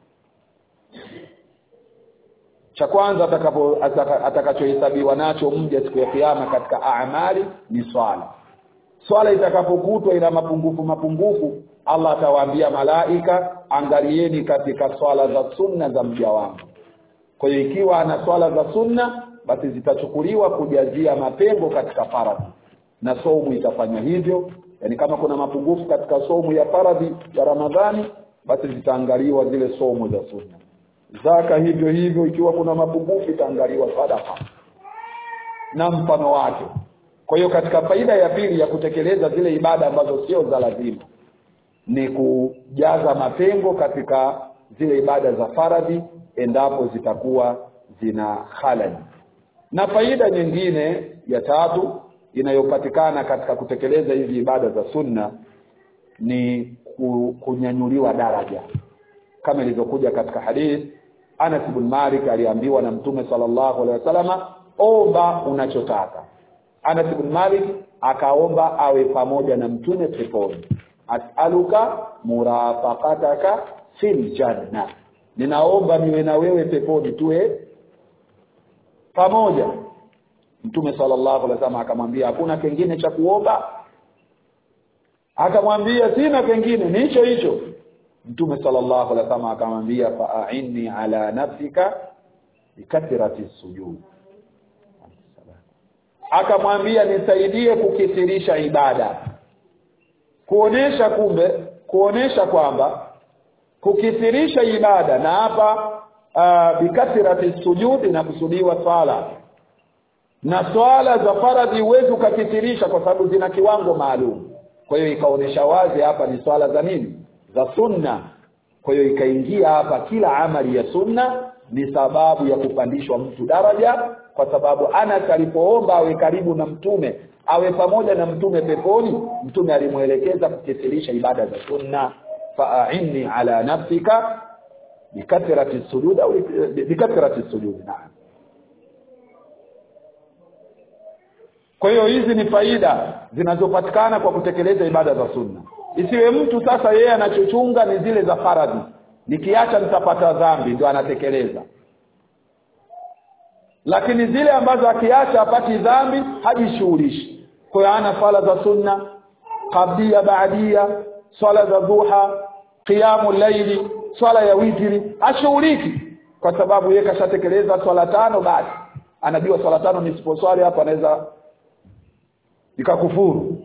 Cha kwanza atakachohesabiwa nacho mja siku ya kiyama katika amali ni swala. Swala itakapokutwa ina mapungufu, Allah atawaambia malaika, angalieni katika swala za sunna za mja wangu. Kwa hiyo ikiwa ana swala za sunna, basi zitachukuliwa kujazia mapengo katika faradhi, na saumu itafanya hivyo. Yani kama kuna mapungufu katika saumu ya faradhi ya Ramadhani, basi zitaangaliwa zile saumu za sunna. Zaka hivyo hivyo, ikiwa kuna mapungufu itaangaliwa sadaqa na mfano wake. Kwa hiyo katika faida ya pili ya kutekeleza zile ibada ambazo sio za lazima ni kujaza mapengo katika zile ibada za faradhi endapo zitakuwa zina khalal. Na faida nyingine ya tatu inayopatikana katika kutekeleza hizi ibada za sunna ni kunyanyuliwa daraja, kama ilivyokuja katika hadith. Anas ibn Malik aliambiwa na Mtume sallallahu alaihi wasallam, omba unachotaka. Anas ibn Malik akaomba awe pamoja na Mtume peponi. As'aluka murafaqataka fil janna, ninaomba niwe na wewe peponi, tuwe pamoja. Mtume sallallahu alaihi wasallam akamwambia, hakuna kingine cha kuomba? Akamwambia, sina kingine, ni hicho hicho. Mtume sallallahu alaihi wasallam akamwambia, fa'inni ala nafsika bikathrati sujud. Akamwambia, nisaidie kukithirisha ibada. Kuonesha kwamba kukithirisha ibada, na hapa bikathrati sujud na kusudiwa swala. Na swala za faradhi huwezi ukakithirisha kwa sababu zina kiwango maalum. Kwa hiyo ikaonesha wazi hapa ni swala za nini? Za sunna. Kwa hiyo ikaingia hapa kila amali ya sunna ni sababu ya kupandishwa mtu daraja, kwa sababu Anas alipoomba awe karibu na Mtume, awe pamoja na Mtume peponi, Mtume alimuelekeza kukithirisha ibada za sunna. Fa'inni ala nafsika bikathrati sujud au bikathrati sujud. Naam. Kwa hiyo hizi ni faida zinazopatikana kwa kutekeleza ibada za sunna. Isiwe mtu sasa yeye anachochunga ni zile za faradhi, nikiacha nitapata dhambi, ndio anatekeleza. Lakini zile ambazo akiacha apati dhambi hajishughulishi. Kwa hiyo ana swala za sunna, qablia, baadia, swala za duha, qiyamul layli, swala ya witri, ashughuliki kwa sababu yeye kashatekeleza swala tano. Basi anajua swala tano nisiposwali hapa anaweza nikakufuru,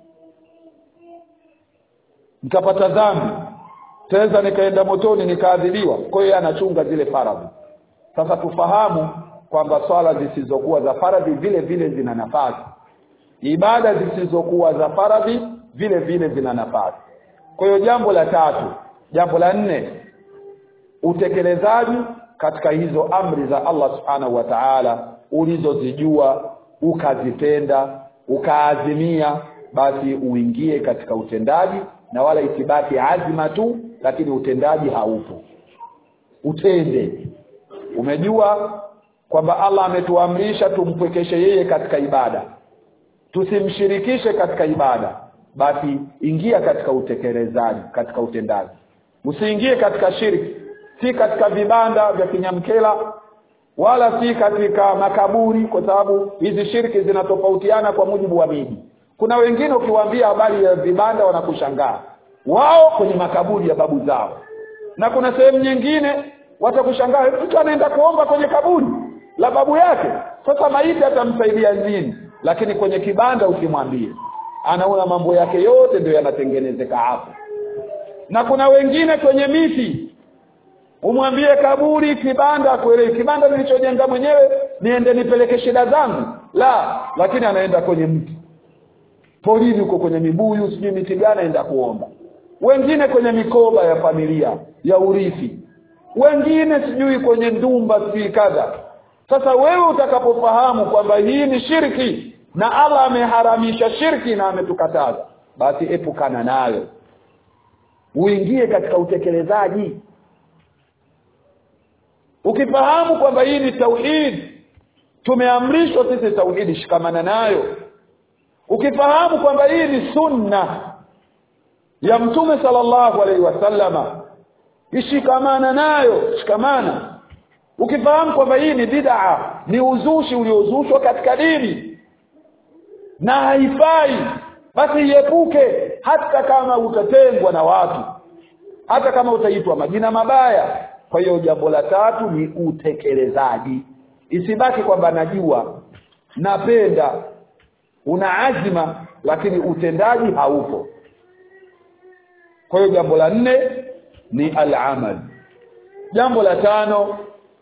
nikapata dhambi, taweza nikaenda motoni nikaadhibiwa. Kwa hiyo anachunga zile faradhi. Sasa tufahamu kwamba swala zisizokuwa za faradhi vile vile zina nafasi, ibada zisizokuwa za faradhi vile vile zina nafasi. Kwa hiyo jambo la tatu, jambo la nne, utekelezaji katika hizo amri za Allah subhanahu wa ta'ala ulizozijua, ukazipenda, ukaazimia, basi uingie katika utendaji, na wala itibaki azima tu lakini utendaji haupo. Utende. Umejua kwamba Allah ametuamrisha tumpwekeshe yeye katika ibada, tusimshirikishe katika ibada, basi ingia katika utekelezaji, katika utendaji. Usiingie katika shirki, si katika vibanda vya kinyamkela wala si katika makaburi, kwa sababu hizi shirki zinatofautiana kwa mujibu wa miji. Kuna wengine ukiwaambia habari ya vibanda wanakushangaa, wao kwenye makaburi ya babu zao, na kuna sehemu nyingine watakushangaa mtu anaenda kuomba kwenye kaburi la babu yake. Sasa maiti atamsaidia nini? Lakini kwenye kibanda ukimwambia, anaona mambo yake yote ndio yanatengenezeka hapo. Na kuna wengine kwenye miti, umwambie kaburi, kibanda, kweli kibanda nilichojenga mwenyewe niende nipeleke shida zangu, la, lakini anaenda kwenye mti. Polini uko kwenye mibuyu, sijui miti gani, anaenda kuomba. Wengine kwenye mikoba ya familia ya urithi, wengine sijui kwenye ndumba, sijui kadha. Sasa wewe utakapofahamu kwamba hii ni shirki na Allah ameharamisha shirki na ametukataza, basi epukana nayo, uingie katika utekelezaji. Ukifahamu kwamba hii ni tauhid, tumeamrishwa sisi tauhid, shikamana nayo. Ukifahamu kwamba hii ni sunna ya Mtume sallallahu alaihi wasallama, ishikamana nayo, shikamana. Ukifahamu kwamba hii ni bid'a, ni uzushi uliozushwa katika dini na haifai, basi iepuke, hata kama utatengwa na watu, hata kama utaitwa majina mabaya. Kwa hiyo jambo la tatu ni utekelezaji. Isibaki kwamba najua, napenda, una azima, lakini utendaji haupo. Kwa hiyo jambo la nne ni al-amal. Jambo la tano,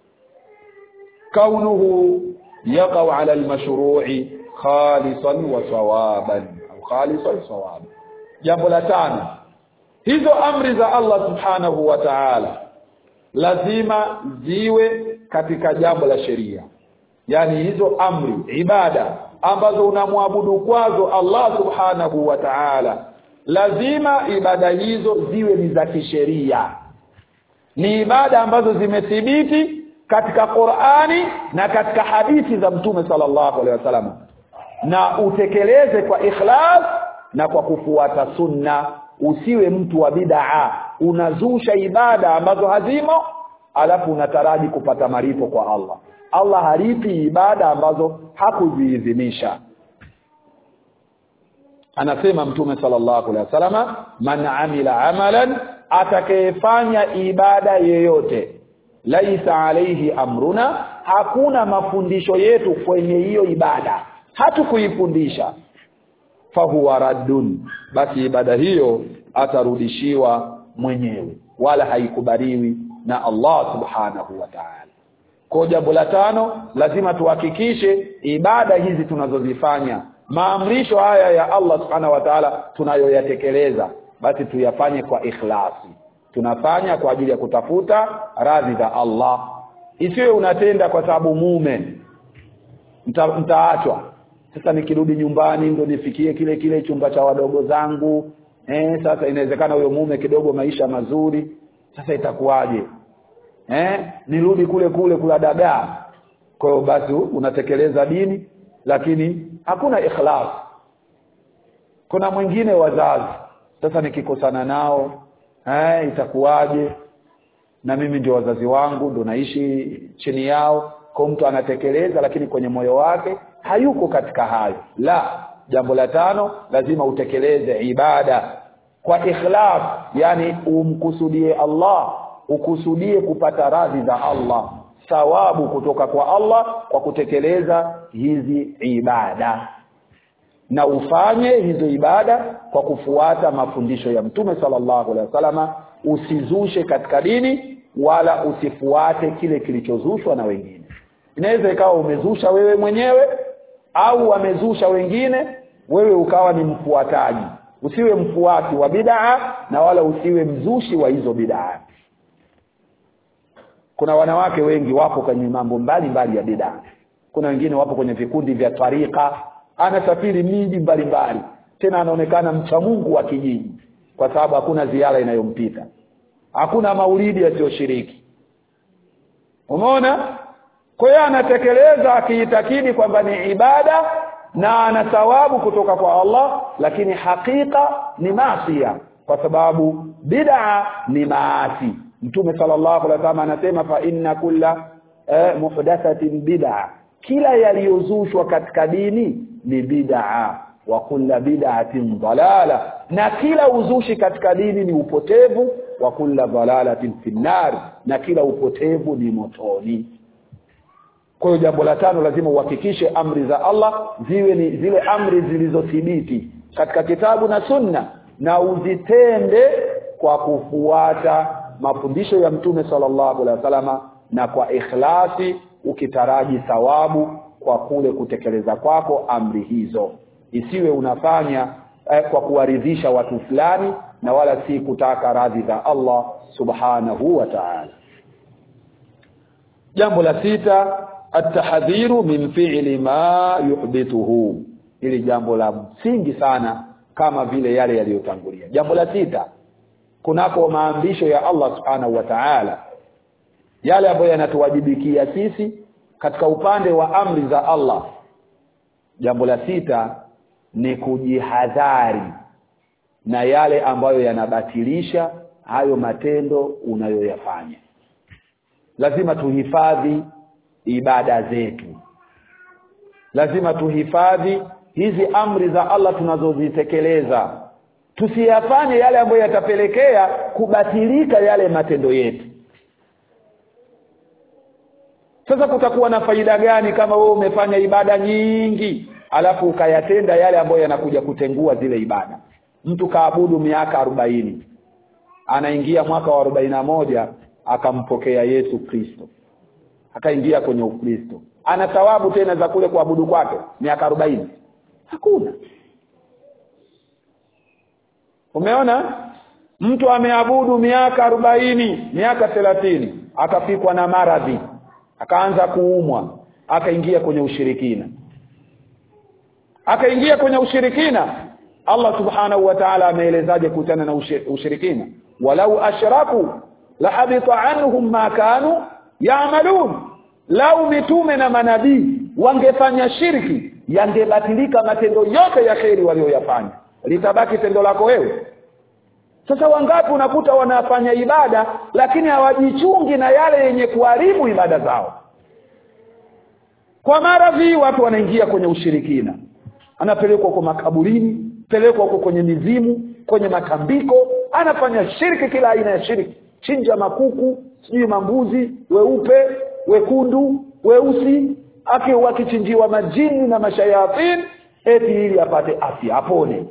kaunuhu yaqau ala al-mashru'i khalisan wa sawaban, au khalisan sawaban. Jambo la tano, hizo amri za Allah subhanahu wa ta'ala lazima ziwe katika jambo la sheria. Yani hizo amri, ibada ambazo unamwabudu kwazo Allah subhanahu wa ta'ala, lazima ibada hizo ziwe ni za kisheria, ni ibada ambazo zimethibiti katika Qur'ani na katika hadithi za Mtume sallallahu alaihi wasallam, na utekeleze kwa ikhlas na kwa kufuata sunna. Usiwe mtu wa bid'a, unazusha ibada ambazo hazimo alafu unataraji kupata malipo kwa Allah. Allah halipi ibada ambazo hakuziidhinisha. Anasema Mtume sallallahu alaihi wasallam, man amila amalan, atakayefanya ibada yoyote, laisa alayhi amruna, hakuna mafundisho yetu kwenye hiyo ibada, hatukuifundisha, fahuwa raddun, basi ibada hiyo atarudishiwa mwenyewe, wala haikubaliwi na Allah subhanahu wa ta'ala. Kwa jambo la tano, lazima tuhakikishe ibada hizi tunazozifanya, maamrisho haya ya Allah subhanahu wa ta'ala tunayoyatekeleza, basi tuyafanye kwa ikhlasi. Tunafanya kwa ajili ya kutafuta radhi za Allah. Isiwe unatenda kwa sababu mume mtaachwa, sasa nikirudi nyumbani ndo nifikie kile chumba cha wadogo zangu. Sasa inawezekana huyo mume kidogo maisha mazuri, sasa itakuwaje? Nirudi kule kula dagaa. Kwa hiyo basi unatekeleza dini lakini hakuna ikhlas. Kuna mwingine wazazi, sasa nikikosana nao itakuwaje? Na mimi ndio wazazi wangu, ndio naishi chini yao. Kwa mtu anatekeleza lakini kwenye moyo wake hayuko katika hayo. La, jambo la tano, lazima utekeleze ibada kwa ikhlas, yani umkusudie Allah, ukusudie kupata radhi za Allah, thawabu kutoka kwa Allah kwa kutekeleza hizi ibada, na ufanye hizo ibada kwa kufuata mafundisho ya Mtume sallallahu alaihi wasallam. Usizushe katika dini wala usifuate kile kilichozushwa na wengine. Inaweza ikawa umezusha wewe mwenyewe au wamezusha wengine, wewe ukawa ni mfuataji. Usiwe mfuati wa bid'a na wala usiwe mzushi wa hizo bid'a. Kuna wanawake wengi wapo kwenye mambo mbalimbali ya bid'a. Kuna wengine wapo kwenye vikundi vya tarika, anasafiri miji mbalimbali, tena anaonekana mcha Mungu wa kijiji kwa sababu hakuna ziara inayompita. Hakuna maulidi asiyoshiriki. Umeona? Kwa hiyo anatekeleza akiitakidi kwamba ni ibada na ana thawabu kutoka kwa Allah, lakini hakika ni maasiya kwa sababu bid'a ni maasi. Mtume sallallahu alaihi wasallam anasema fa inna kulla muhdathatin bid'a, kila yaliyozushwa katika dini ni bid'a, wa kulla bid'atin dalala, na kila uzushi katika dini ni upotevu, wa kulla dalalatin finnar, na kila upotevu ni motoni. Kwa hiyo jambo la tano, lazima uhakikishe amri za Allah ziwe ni zile amri zilizothibiti katika kitabu na sunna, na uzitende kwa kufuata mafundisho ya Mtume sallallahu alaihi wasallam na kwa ikhlasi, ukitaraji thawabu kwa kule kutekeleza kwako amri hizo. Isiwe unafanya kwa kuwaridhisha watu fulani na wala si kutaka radhi za Allah subhanahu wa ta'ala. Jambo la sita, at-tahdhiru min fi'li ma yuhdithuhu. Hili jambo la msingi sana kama vile yale yaliyotangulia. Jambo la sita, kunako maamrisho ya Allah subhanahu wa ta'ala, yale ambayo yanatuwajibikia sisi katika upande wa amri za Allah. Jambo la sita ni kujihadhari na yale ambayo yanabatilisha hayo matendo unayoyafanya. Lazima tuhifadhi ibada zetu. Lazima tuhifadhi hizi amri za Allah tunazozitekeleza. Tusiyafanye yale ambayo yatapelekea kubatilika yale matendo yetu. Sasa kutakuwa na faida gani kama wewe umefanya ibada nyingi alafu ukayatenda yale ambayo yanakuja kutengua zile ibada? Mtu kaabudu miaka 40, anaingia mwaka wa 41 akampokea Yesu Kristo, akaingia kwenye Ukristo. Ana thawabu tena za kule kuabudu kwake miaka 40? Hakuna. Umeona? Mtu ameabudu miaka 40, miaka 30, akafikwa na maradhi, akaanza kuumwa, akaingia kwenye ushirikina. Akaingia kwenye ushirikina. Allah subhanahu wa ta'ala ameelezaje kutana na ushirikina? Walau ashraku la habita anhum ma kanu ya'malun. Lau mitume na manabii wangefanya shirki, yangebatilika matendo yote ya kheri walioyafanya. Litabaki tendo lako wewe. Sasa wangapi unakuta wanafanya ibada lakini hawajichungi na yale yenye kuharibu ibada zao. Kwa maradhi watu wanaingia kwenye ushirikina. Anapelekwa kwa makaburini, pelekwa huko kwenye mizimu, kwenye makambiko, anafanya shirki, kila aina ya shirki. Chinja makuku, sijui mambuzi, weupe, wekundu, weusi, wakichinjiwa majini na mashayatin eti ili apate afya, apone.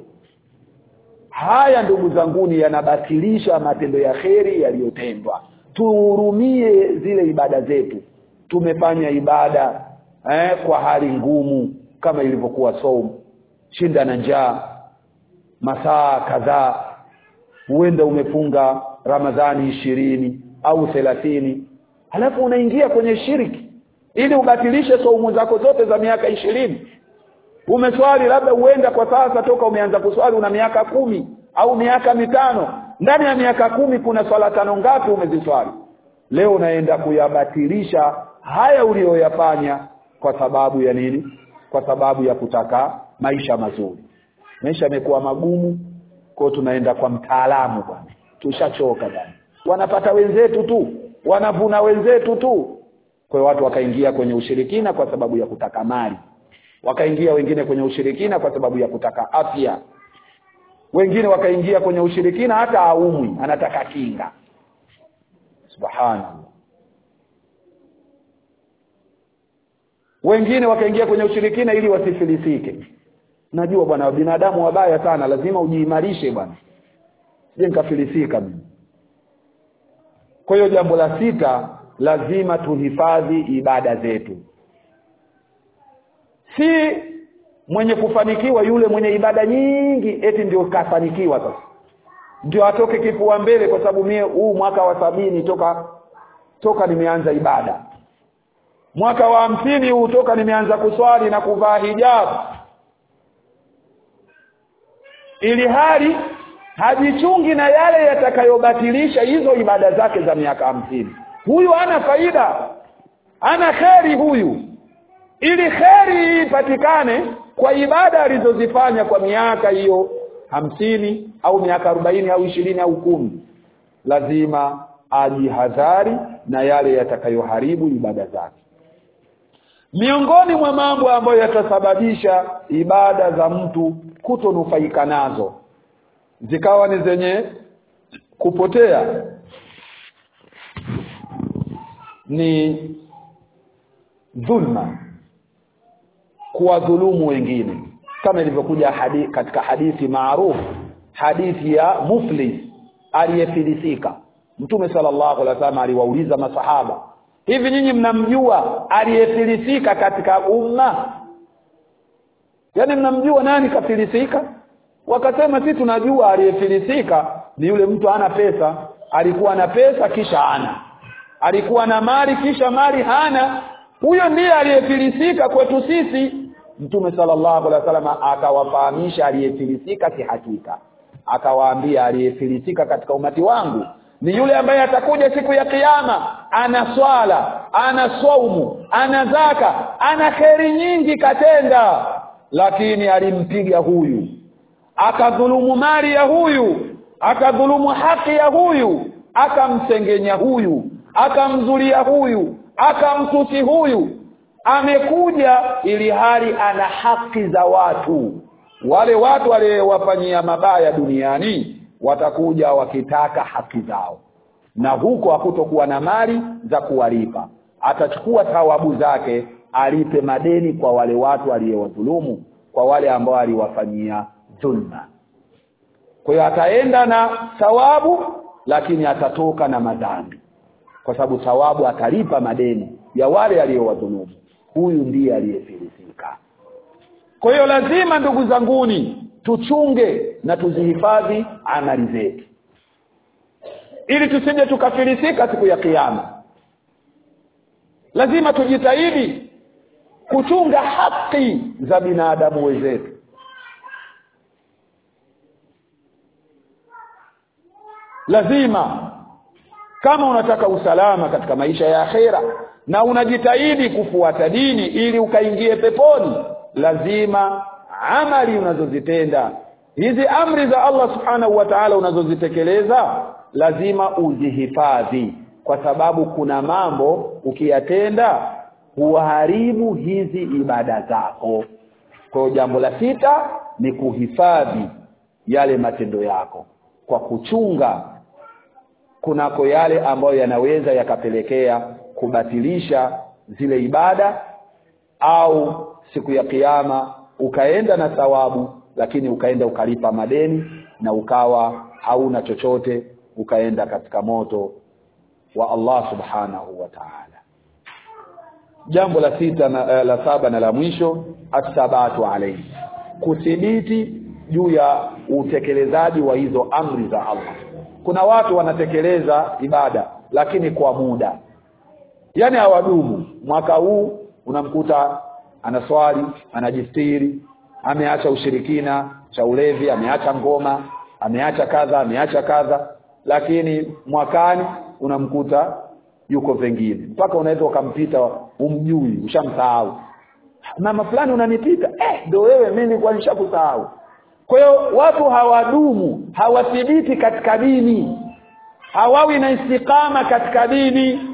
Haya ndugu zanguni yanabatilisha matendo ya kheri yaliyotendwa. Tuhurumie zile ibada zetu. Tumefanya ibada kwa hali ngumu kama ilivyokuwa saumu, shinda na njaa masaa kadhaa, huenda umefunga Ramadhani 20 au 30, halafu unaingia kwenye shirki ili ubatilishe saumu zako zote za miaka 20. Umeswali labda huenda kwa sasa toka umeanza kuswali una miaka 10 au miaka 5. Ndani ya miaka 10 kuna swala 5 ngapi umeziswali? Leo unaenda kuyabatilisha haya uliyoyafanya kwa sababu ya nini? Kwa sababu ya kutaka maisha mazuri. Maisha yamekuwa magumu, kwa tunaenda kwa mtaalamu bwana. Tushachoka bwana. Wanapata wenzetu tu, wanavuna wenzetu tu. Kwa hiyo watu wakaingia kwenye ushirikina kwa sababu ya kutaka mali. Wakaingia wengine kwenye ushirikina kwa sababu ya kutaka afya. Wengine wakaingia kwenye ushirikina hata aumwi, anataka kinga. Subhanallah. Wengine wakaingia kwenye ushirikina ili wasifilisike. Najua bwana, binadamu wabaya sana, lazima ujiimarishe bwana. Sije nikafilisika mimi. Kwa hiyo jambo la sita, lazima tuhifadhi ibada zetu. Si mwenye kufanikiwa yule mwenye ibada nyingi, eti ndio kafanikiwa sasa. Ndio atoke kifua mbele kwa sababu mie huu mwaka wa 70 toka nimeanza ibada. Mwaka wa 50 huu toka nimeanza kuswali na kuvaa hijab. Ili hali hajichungi na yale yatakayobatilisha hizo ibada zake za miaka 50. Huyu ana faida, ana kheri huyu. Ili kheri ipatikane kwa ibada alizozifanya kwa miaka hiyo 50 au miaka 40 au 20 au 10, lazima ajihadhari na yale yatakayoharibu ibada zake. Miongoni mwa mambo ambayo yatasababisha ibada za mtu kutonufaika nazo zikawa ni zenye kupotea ni dhulma, kuwadhulumu wengine, kama ilivyokuja katika hadithi maarufu, hadithi ya muflis aliyefilisika. Mtume sallallahu alaihi wasallam aliwauliza masahaba, hivi nyinyi mnamjua aliyefilisika katika umma? Yaani mnamjua nani kafilisika? Wakasema sisi tunajua aliyefilisika ni yule mtu hana pesa, alikuwa na pesa kisha hana, alikuwa na mali kisha mali hana, huyo ndiye aliyefilisika kwetu sisi. Mtume sallallahu alaihi wasallam akawafahamisha aliyefilisika kihakika, akawaambia aliyefilisika katika umati wangu ni yule ambaye atakuja siku ya kiyama ana swala, ana saumu, ana zaka, ana kheri nyingi katenda, lakini alimpiga huyu, akadhulumu mali ya huyu, akadhulumu haki ya huyu, akamsengenya huyu, akamzulia huyu, akamtusi huyu. Amekuja ili hali ana haki za watu. Wale watu waliowafanyia mabaya duniani watakuja wakitaka haki zao, na huko hakutokuwa na mali za kuwalipa. Atachukua thawabu zake alipe madeni kwa wale watu aliyewadhulumu, kwa wale ambao aliwafanyia dhulma. Kwa hiyo ataenda na thawabu, lakini atatoka na madhambi, kwa sababu thawabu atalipa madeni ya wale aliyowadhulumu. Huyu ndiye aliyefilisika. Kwa hiyo lazima ndugu zanguni tuchunge na tuzihifadhi amali zetu, ili tusije tukafilisika siku ya kiyama. Lazima tujitahidi kuchunga haki za binadamu wenzetu. Lazima kama unataka usalama katika maisha ya akhera na unajitahidi kufuata dini ili ukaingie peponi, lazima amali unazozitenda, hizi amri za Allah subhanahu wa ta'ala unazozitekeleza, lazima uzihifadhi, kwa sababu kuna mambo ukiyatenda huharibu hizi ibada zako. Kwa jambo la 6 ni kuhifadhi yale matendo yako kwa kuchunga kunako yale ambayo yanaweza yakapelekea kubatilisha zile ibada, au siku ya kiyama ukaenda na thawabu lakini ukaenda ukalipa madeni na ukawa hauna chochote, ukaenda katika moto wa Allah subhanahu wa ta'ala. Jambo la 6 na la 7 na la mwisho, at-sabatu alayhi, kuthibiti juu ya utekelezaji wa hizo amri za Allah. Kuna watu wanatekeleza ibada lakini kwa muda, yani hawadumu. Mwaka huu unamkuta anaswali, anajistiri, ameacha ushirikina cha ulevi, ameacha ngoma, ameacha kadha, lakini mwakani unamkuta yuko vingine, mpaka unaweza ukampita umjui, ushamsahau. Mama fulani unanipita, ndio wewe, mimi nilikuwa nishakusahau. Kwa hiyo watu hawadumu, hawathibiti katika dini, hawawi na istiqama katika dini.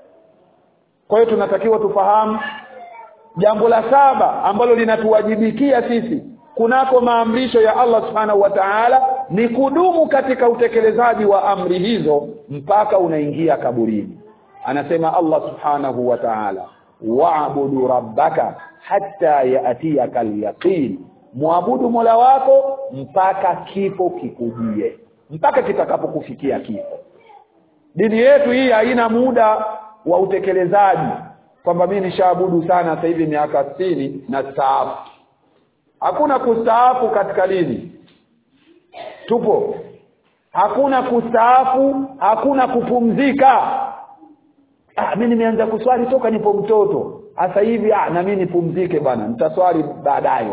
Kwa hiyo tunatakiwa tufahamu jambo la 7 ambalo linatuwajibikia sisi kunako maamrisho ya Allah subhanahu wa ta'ala ni kudumu katika utekelezaji wa amri hizo mpaka unaingia kaburini. Anasema Allah subhanahu wa ta'ala, wa'budu rabbaka hatta ya'tiyaka al-yaqin, muabudu Mola wako mpaka kifo kikujie, mpaka kitakapokufikia kifo. Dini yetu hii haina muda wa utekelezaji, kwamba mimi nishaabudu sana sasa hivi miaka 60 na staafu. Hakuna kustaafu katika dini. Tupo. Hakuna kustaafu, hakuna kupumzika. Mimi nimeanza kuswali toka nipo mtoto. Sasa hivi na mimi nipumzike bana. Nitaswali baadaye.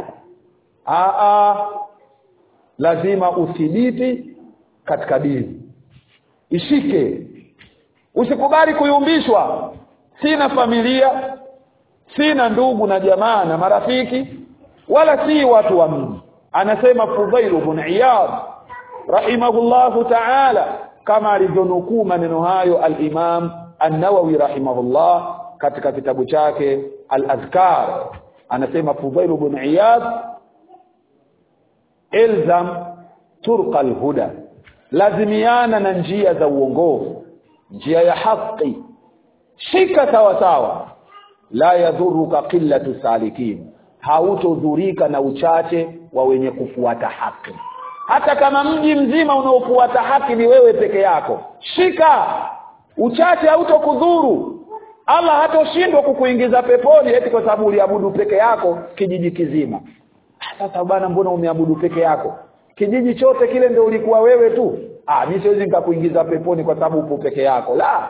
Lazima uthibiti katika dini. Ishike. Usikubali kuyumbishwa. Sina familia, sina ndugu na jamaa na marafiki, wala si watu wa mji. Anasema Fudail ibn Iyad rahimahullahu ta'ala, kama alivyonukuu maneno hayo al-Imam An-Nawawi rahimahullah katika kitabu chake Al-Azkar. Anasema Fudail ibn Iyad, ilzam turqa al-huda, lazimiana na njia za uongofu, njia ya haki, shika sawa sawa. La yadhuruka qillatu salikin, hautodhurika na uchache wa wenye kufuata haki. Hata kama mji mzima unaofuata haki ni wewe peke yako, shika. Uchache hautokudhuru. Allah hatoshindwa kukuingiza peponi eti kwa sababu uliabudu peke yako kijiji kizima. Sasa bwana, mbona umeabudu peke yako? Kijiji chote kile ndio ulikuwa wewe tu? Mimi siwezi nikakuingiza peponi kwa sababu upo peke yako. La.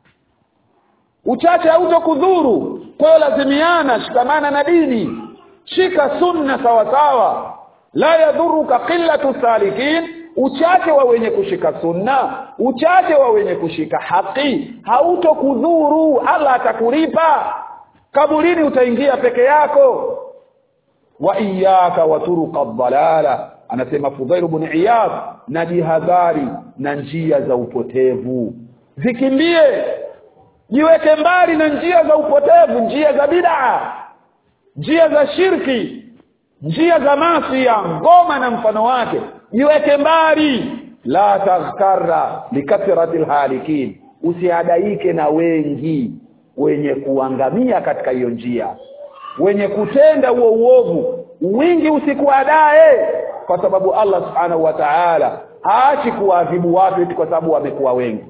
Uchache hautokudhuru. Kwa hiyo lazimiana, shikamana na dini. Shika sunna sawa sawa. La yadhuruka qillatu salikin, uchache wa wenye kushika sunna, uchache wa wenye kushika haki hautokudhuru. Allah atakulipa. Kaburini utaingia peke yako. Wa iyyaka wa turuqa dhalala, anasema Fudail ibn Iyad, na jihadhari na njia za upotevu. Zikimbie. Jiweke mbali na njia za upotevu, njia za bid'a, njia za shirki, njia za maasi, ngoma na mfano wake. Jiweke mbali. La taghtarra likathratil halikin, usiadaike na wengi wenye kuangamia katika hiyo njia, wenye kutenda huo uovu. Wingi usikuadae, kwa sababu Allah subhanahu wa ta'ala haachi kuadhibu watu kwa sababu wamekuwa wengi.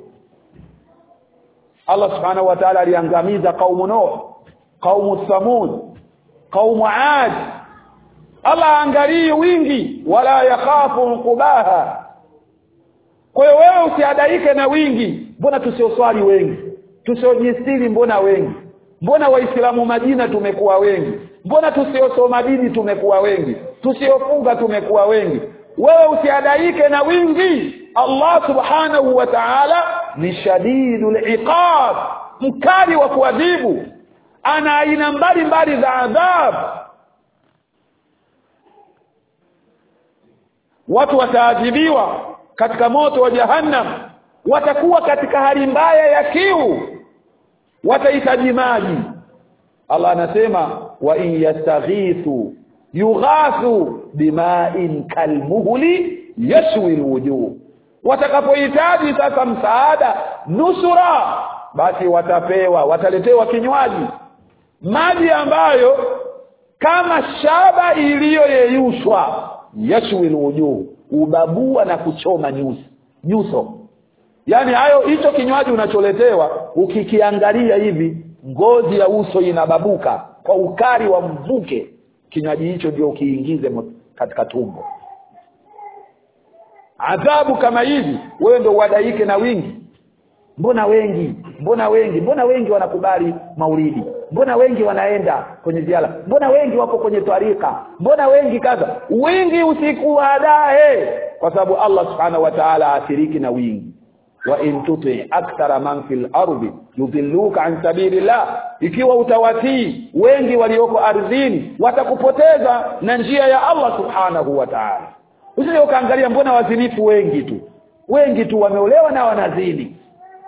Allah subhanahu wa ta'ala aliangamiza kaumu Nuh, kaumu Thamud, kaumu Ad. Allah angalii wingi, wala yakhafu uqubaha. Kwa hiyo wewe usiadaike na wingi. Mbona tusioswali wengi? Tusiojistiri mbona wengi? Mbona waislamu Madina tumekuwa wengi? Mbona tusiosoma dini tumekuwa wengi? Tusiofunga tumekuwa wengi? Wewe usiadaike na wingi. Allah subhanahu wa ta'ala ni shadidul iqab, mkali wa kuadhibu. Ana aina mbalimbali za adhabu. Watu wataadhibiwa katika moto wa jahannam, watakuwa katika hali mbaya ya kiu, watahitaji maji. Allah anasema wa in yastaghithu yughathu bima'in kalmuhli yashwi alwujuh, watakapohitaji sasa msaada, nusura, basi wataletewa kinywaji, maji ambayo kama shaba iliyoyeyushwa, yashwi alwujuh, ubabua na kuchoma nyuso. Yani hicho kinywaji unacholetewa, ukikiangalia hivi ngozi ya uso inababuka kwa ukali wa mvuke. Kinywaji hicho ndio kiingize katika tumbo. Adhabu kama hivi, wewe ndio wadaike na wingi. Mbona wengi wanakubali maulidi? Mbona wengi wanaenda kwenye ziara? Mbona wengi wako kwenye tarika? Mbona wengi kaza? Wingi usikuadae, kwa sababu Allah subhanahu wa ta'ala athiriki na wingi. Wa in tuti akthara man fil ardi yudilluka an sabilillah, ikiwa utawatii wengi walioko ardhini watakupoteza na njia ya Allah subhanahu wa ta'ala. Usije ukaangalia mbona wazinifu wengi tu wameolewa na wanazini.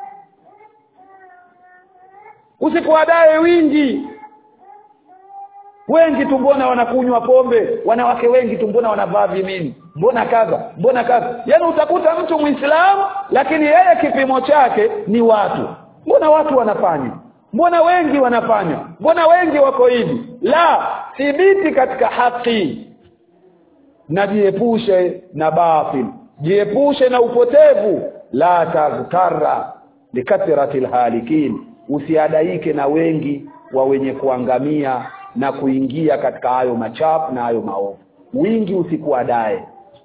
Usikuadae wingi. Wengi tu mbona wanakunywa pombe, wanawake wengi tu mbona wanavaa vimini, mbona kaza. Yani utakuta mtu Muislamu lakini yeye kipimo chake ni watu. Mbona watu wanafanya? Mbona wengi wanafanya? Mbona wengi wako hivi? La, thibiti katika haki. Na jiepushe na batil, jiepushe na upotevu. La taghtarra likathratil halikin, usiadaike na wengi wa wenye kuangamia na kuingia katika hayo machafu na hayo maovu. wingi usikuadae.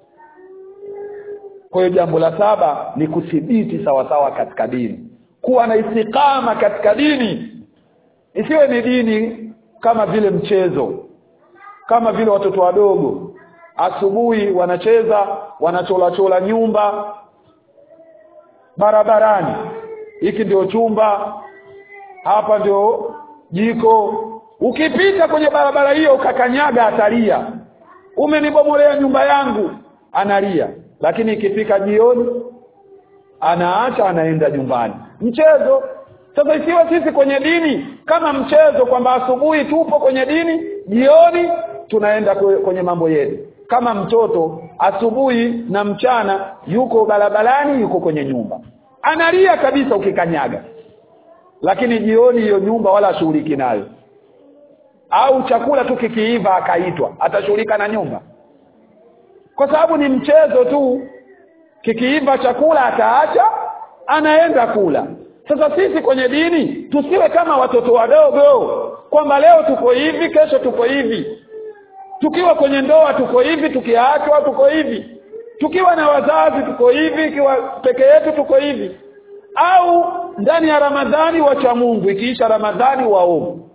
Kwa hiyo jambo la 7 ni kuthibiti sawa sawa katika dini, kuwa na istiqama katika dini. Isiwe ni dini kama vile mchezo, kama vile watoto wadogo asubuhi wanacheza, wanachola nyumba barabarani. Hiki ndio chumba, hapa ndio jiko. Ukipita kwenye barabara hiyo ukakanyaga atalia, umenibomolea nyumba yangu, analia. Lakini ikifika jioni anaacha, anaenda nyumbani. Mchezo. Sasa isiwe sisi kwenye dini kama mchezo, kwamba asubuhi tupo kwenye dini, jioni tunaenda kwenye mambo yetu. Kama mtoto asubuhi na mchana yuko barabarani, yuko kwenye nyumba, analia kabisa ukikanyaga, lakini jioni hiyo nyumba wala shughuliki nayo. Au chakula tu kikiiva akaitwa, atashughulika na nyumba? Kwa sababu ni mchezo tu. Kikiiva chakula ataacha, anaenda kula. Sasa sisi kwenye dini tusiwe kama watoto wadogo, kwamba leo tuko hivi, kesho tuko hivi. Tukiwa kwenye ndoa tuko hivi, tukiachwa tuko hivi. Tukiwa na wazazi tuko hivi, kiwa peke yetu tuko hivi. Au ndani ya Ramadhani wacha Mungu, ikiisha Ramadhani waovu.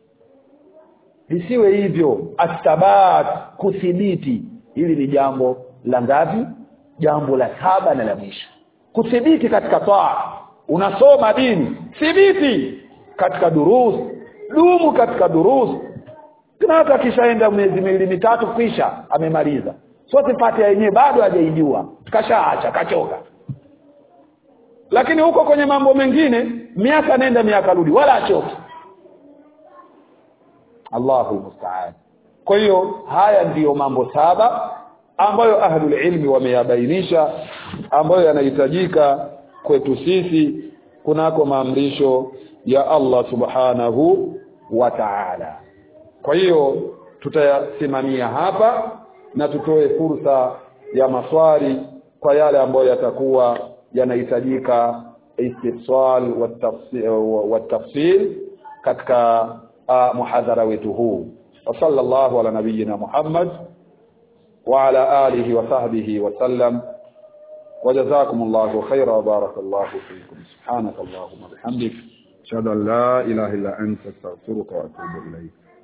Isiwe hivyo. Astabat, kuthibiti. Hili ni jambo la ngapi? Jambo la 7 na la mwisho. Kuthibiti katika taa. Unasoma dini, thibiti katika durus, dumu katika durus. Kuna hata kishaenda miezi 2-3 kisha amemaliza, sote Fatiha yenyewe bado hajaijua, kashaacha, kachoka. Lakini huko kwenye mambo mengine miaka nenda miaka rudi, wala achoki. Allahu musta'an. Kwa hiyo haya ndiyo mambo 7 ambayo ahlul ilmi wameyabainisha, ambayo yanahitajika kwetu sisi kunako maamrisho ya Allah subhanahu wa ta'ala. Kwa hiyo tutayasimamia hapa na tutoe fursa ya maswali kwa yale ambayo yatakuwa yanahitajika istifsal wa tafsil katika muhadhara wetu huu. Wa sallallahu ala nabiyyina Muhammad wa ala alihi wa sahbihi wa sallam. وجزاكم الله خيرا وبارك الله فيكم. سبحانك اللهم وبحمدك اشهد ان لا اله الا انت استغفرك واتوب اليك.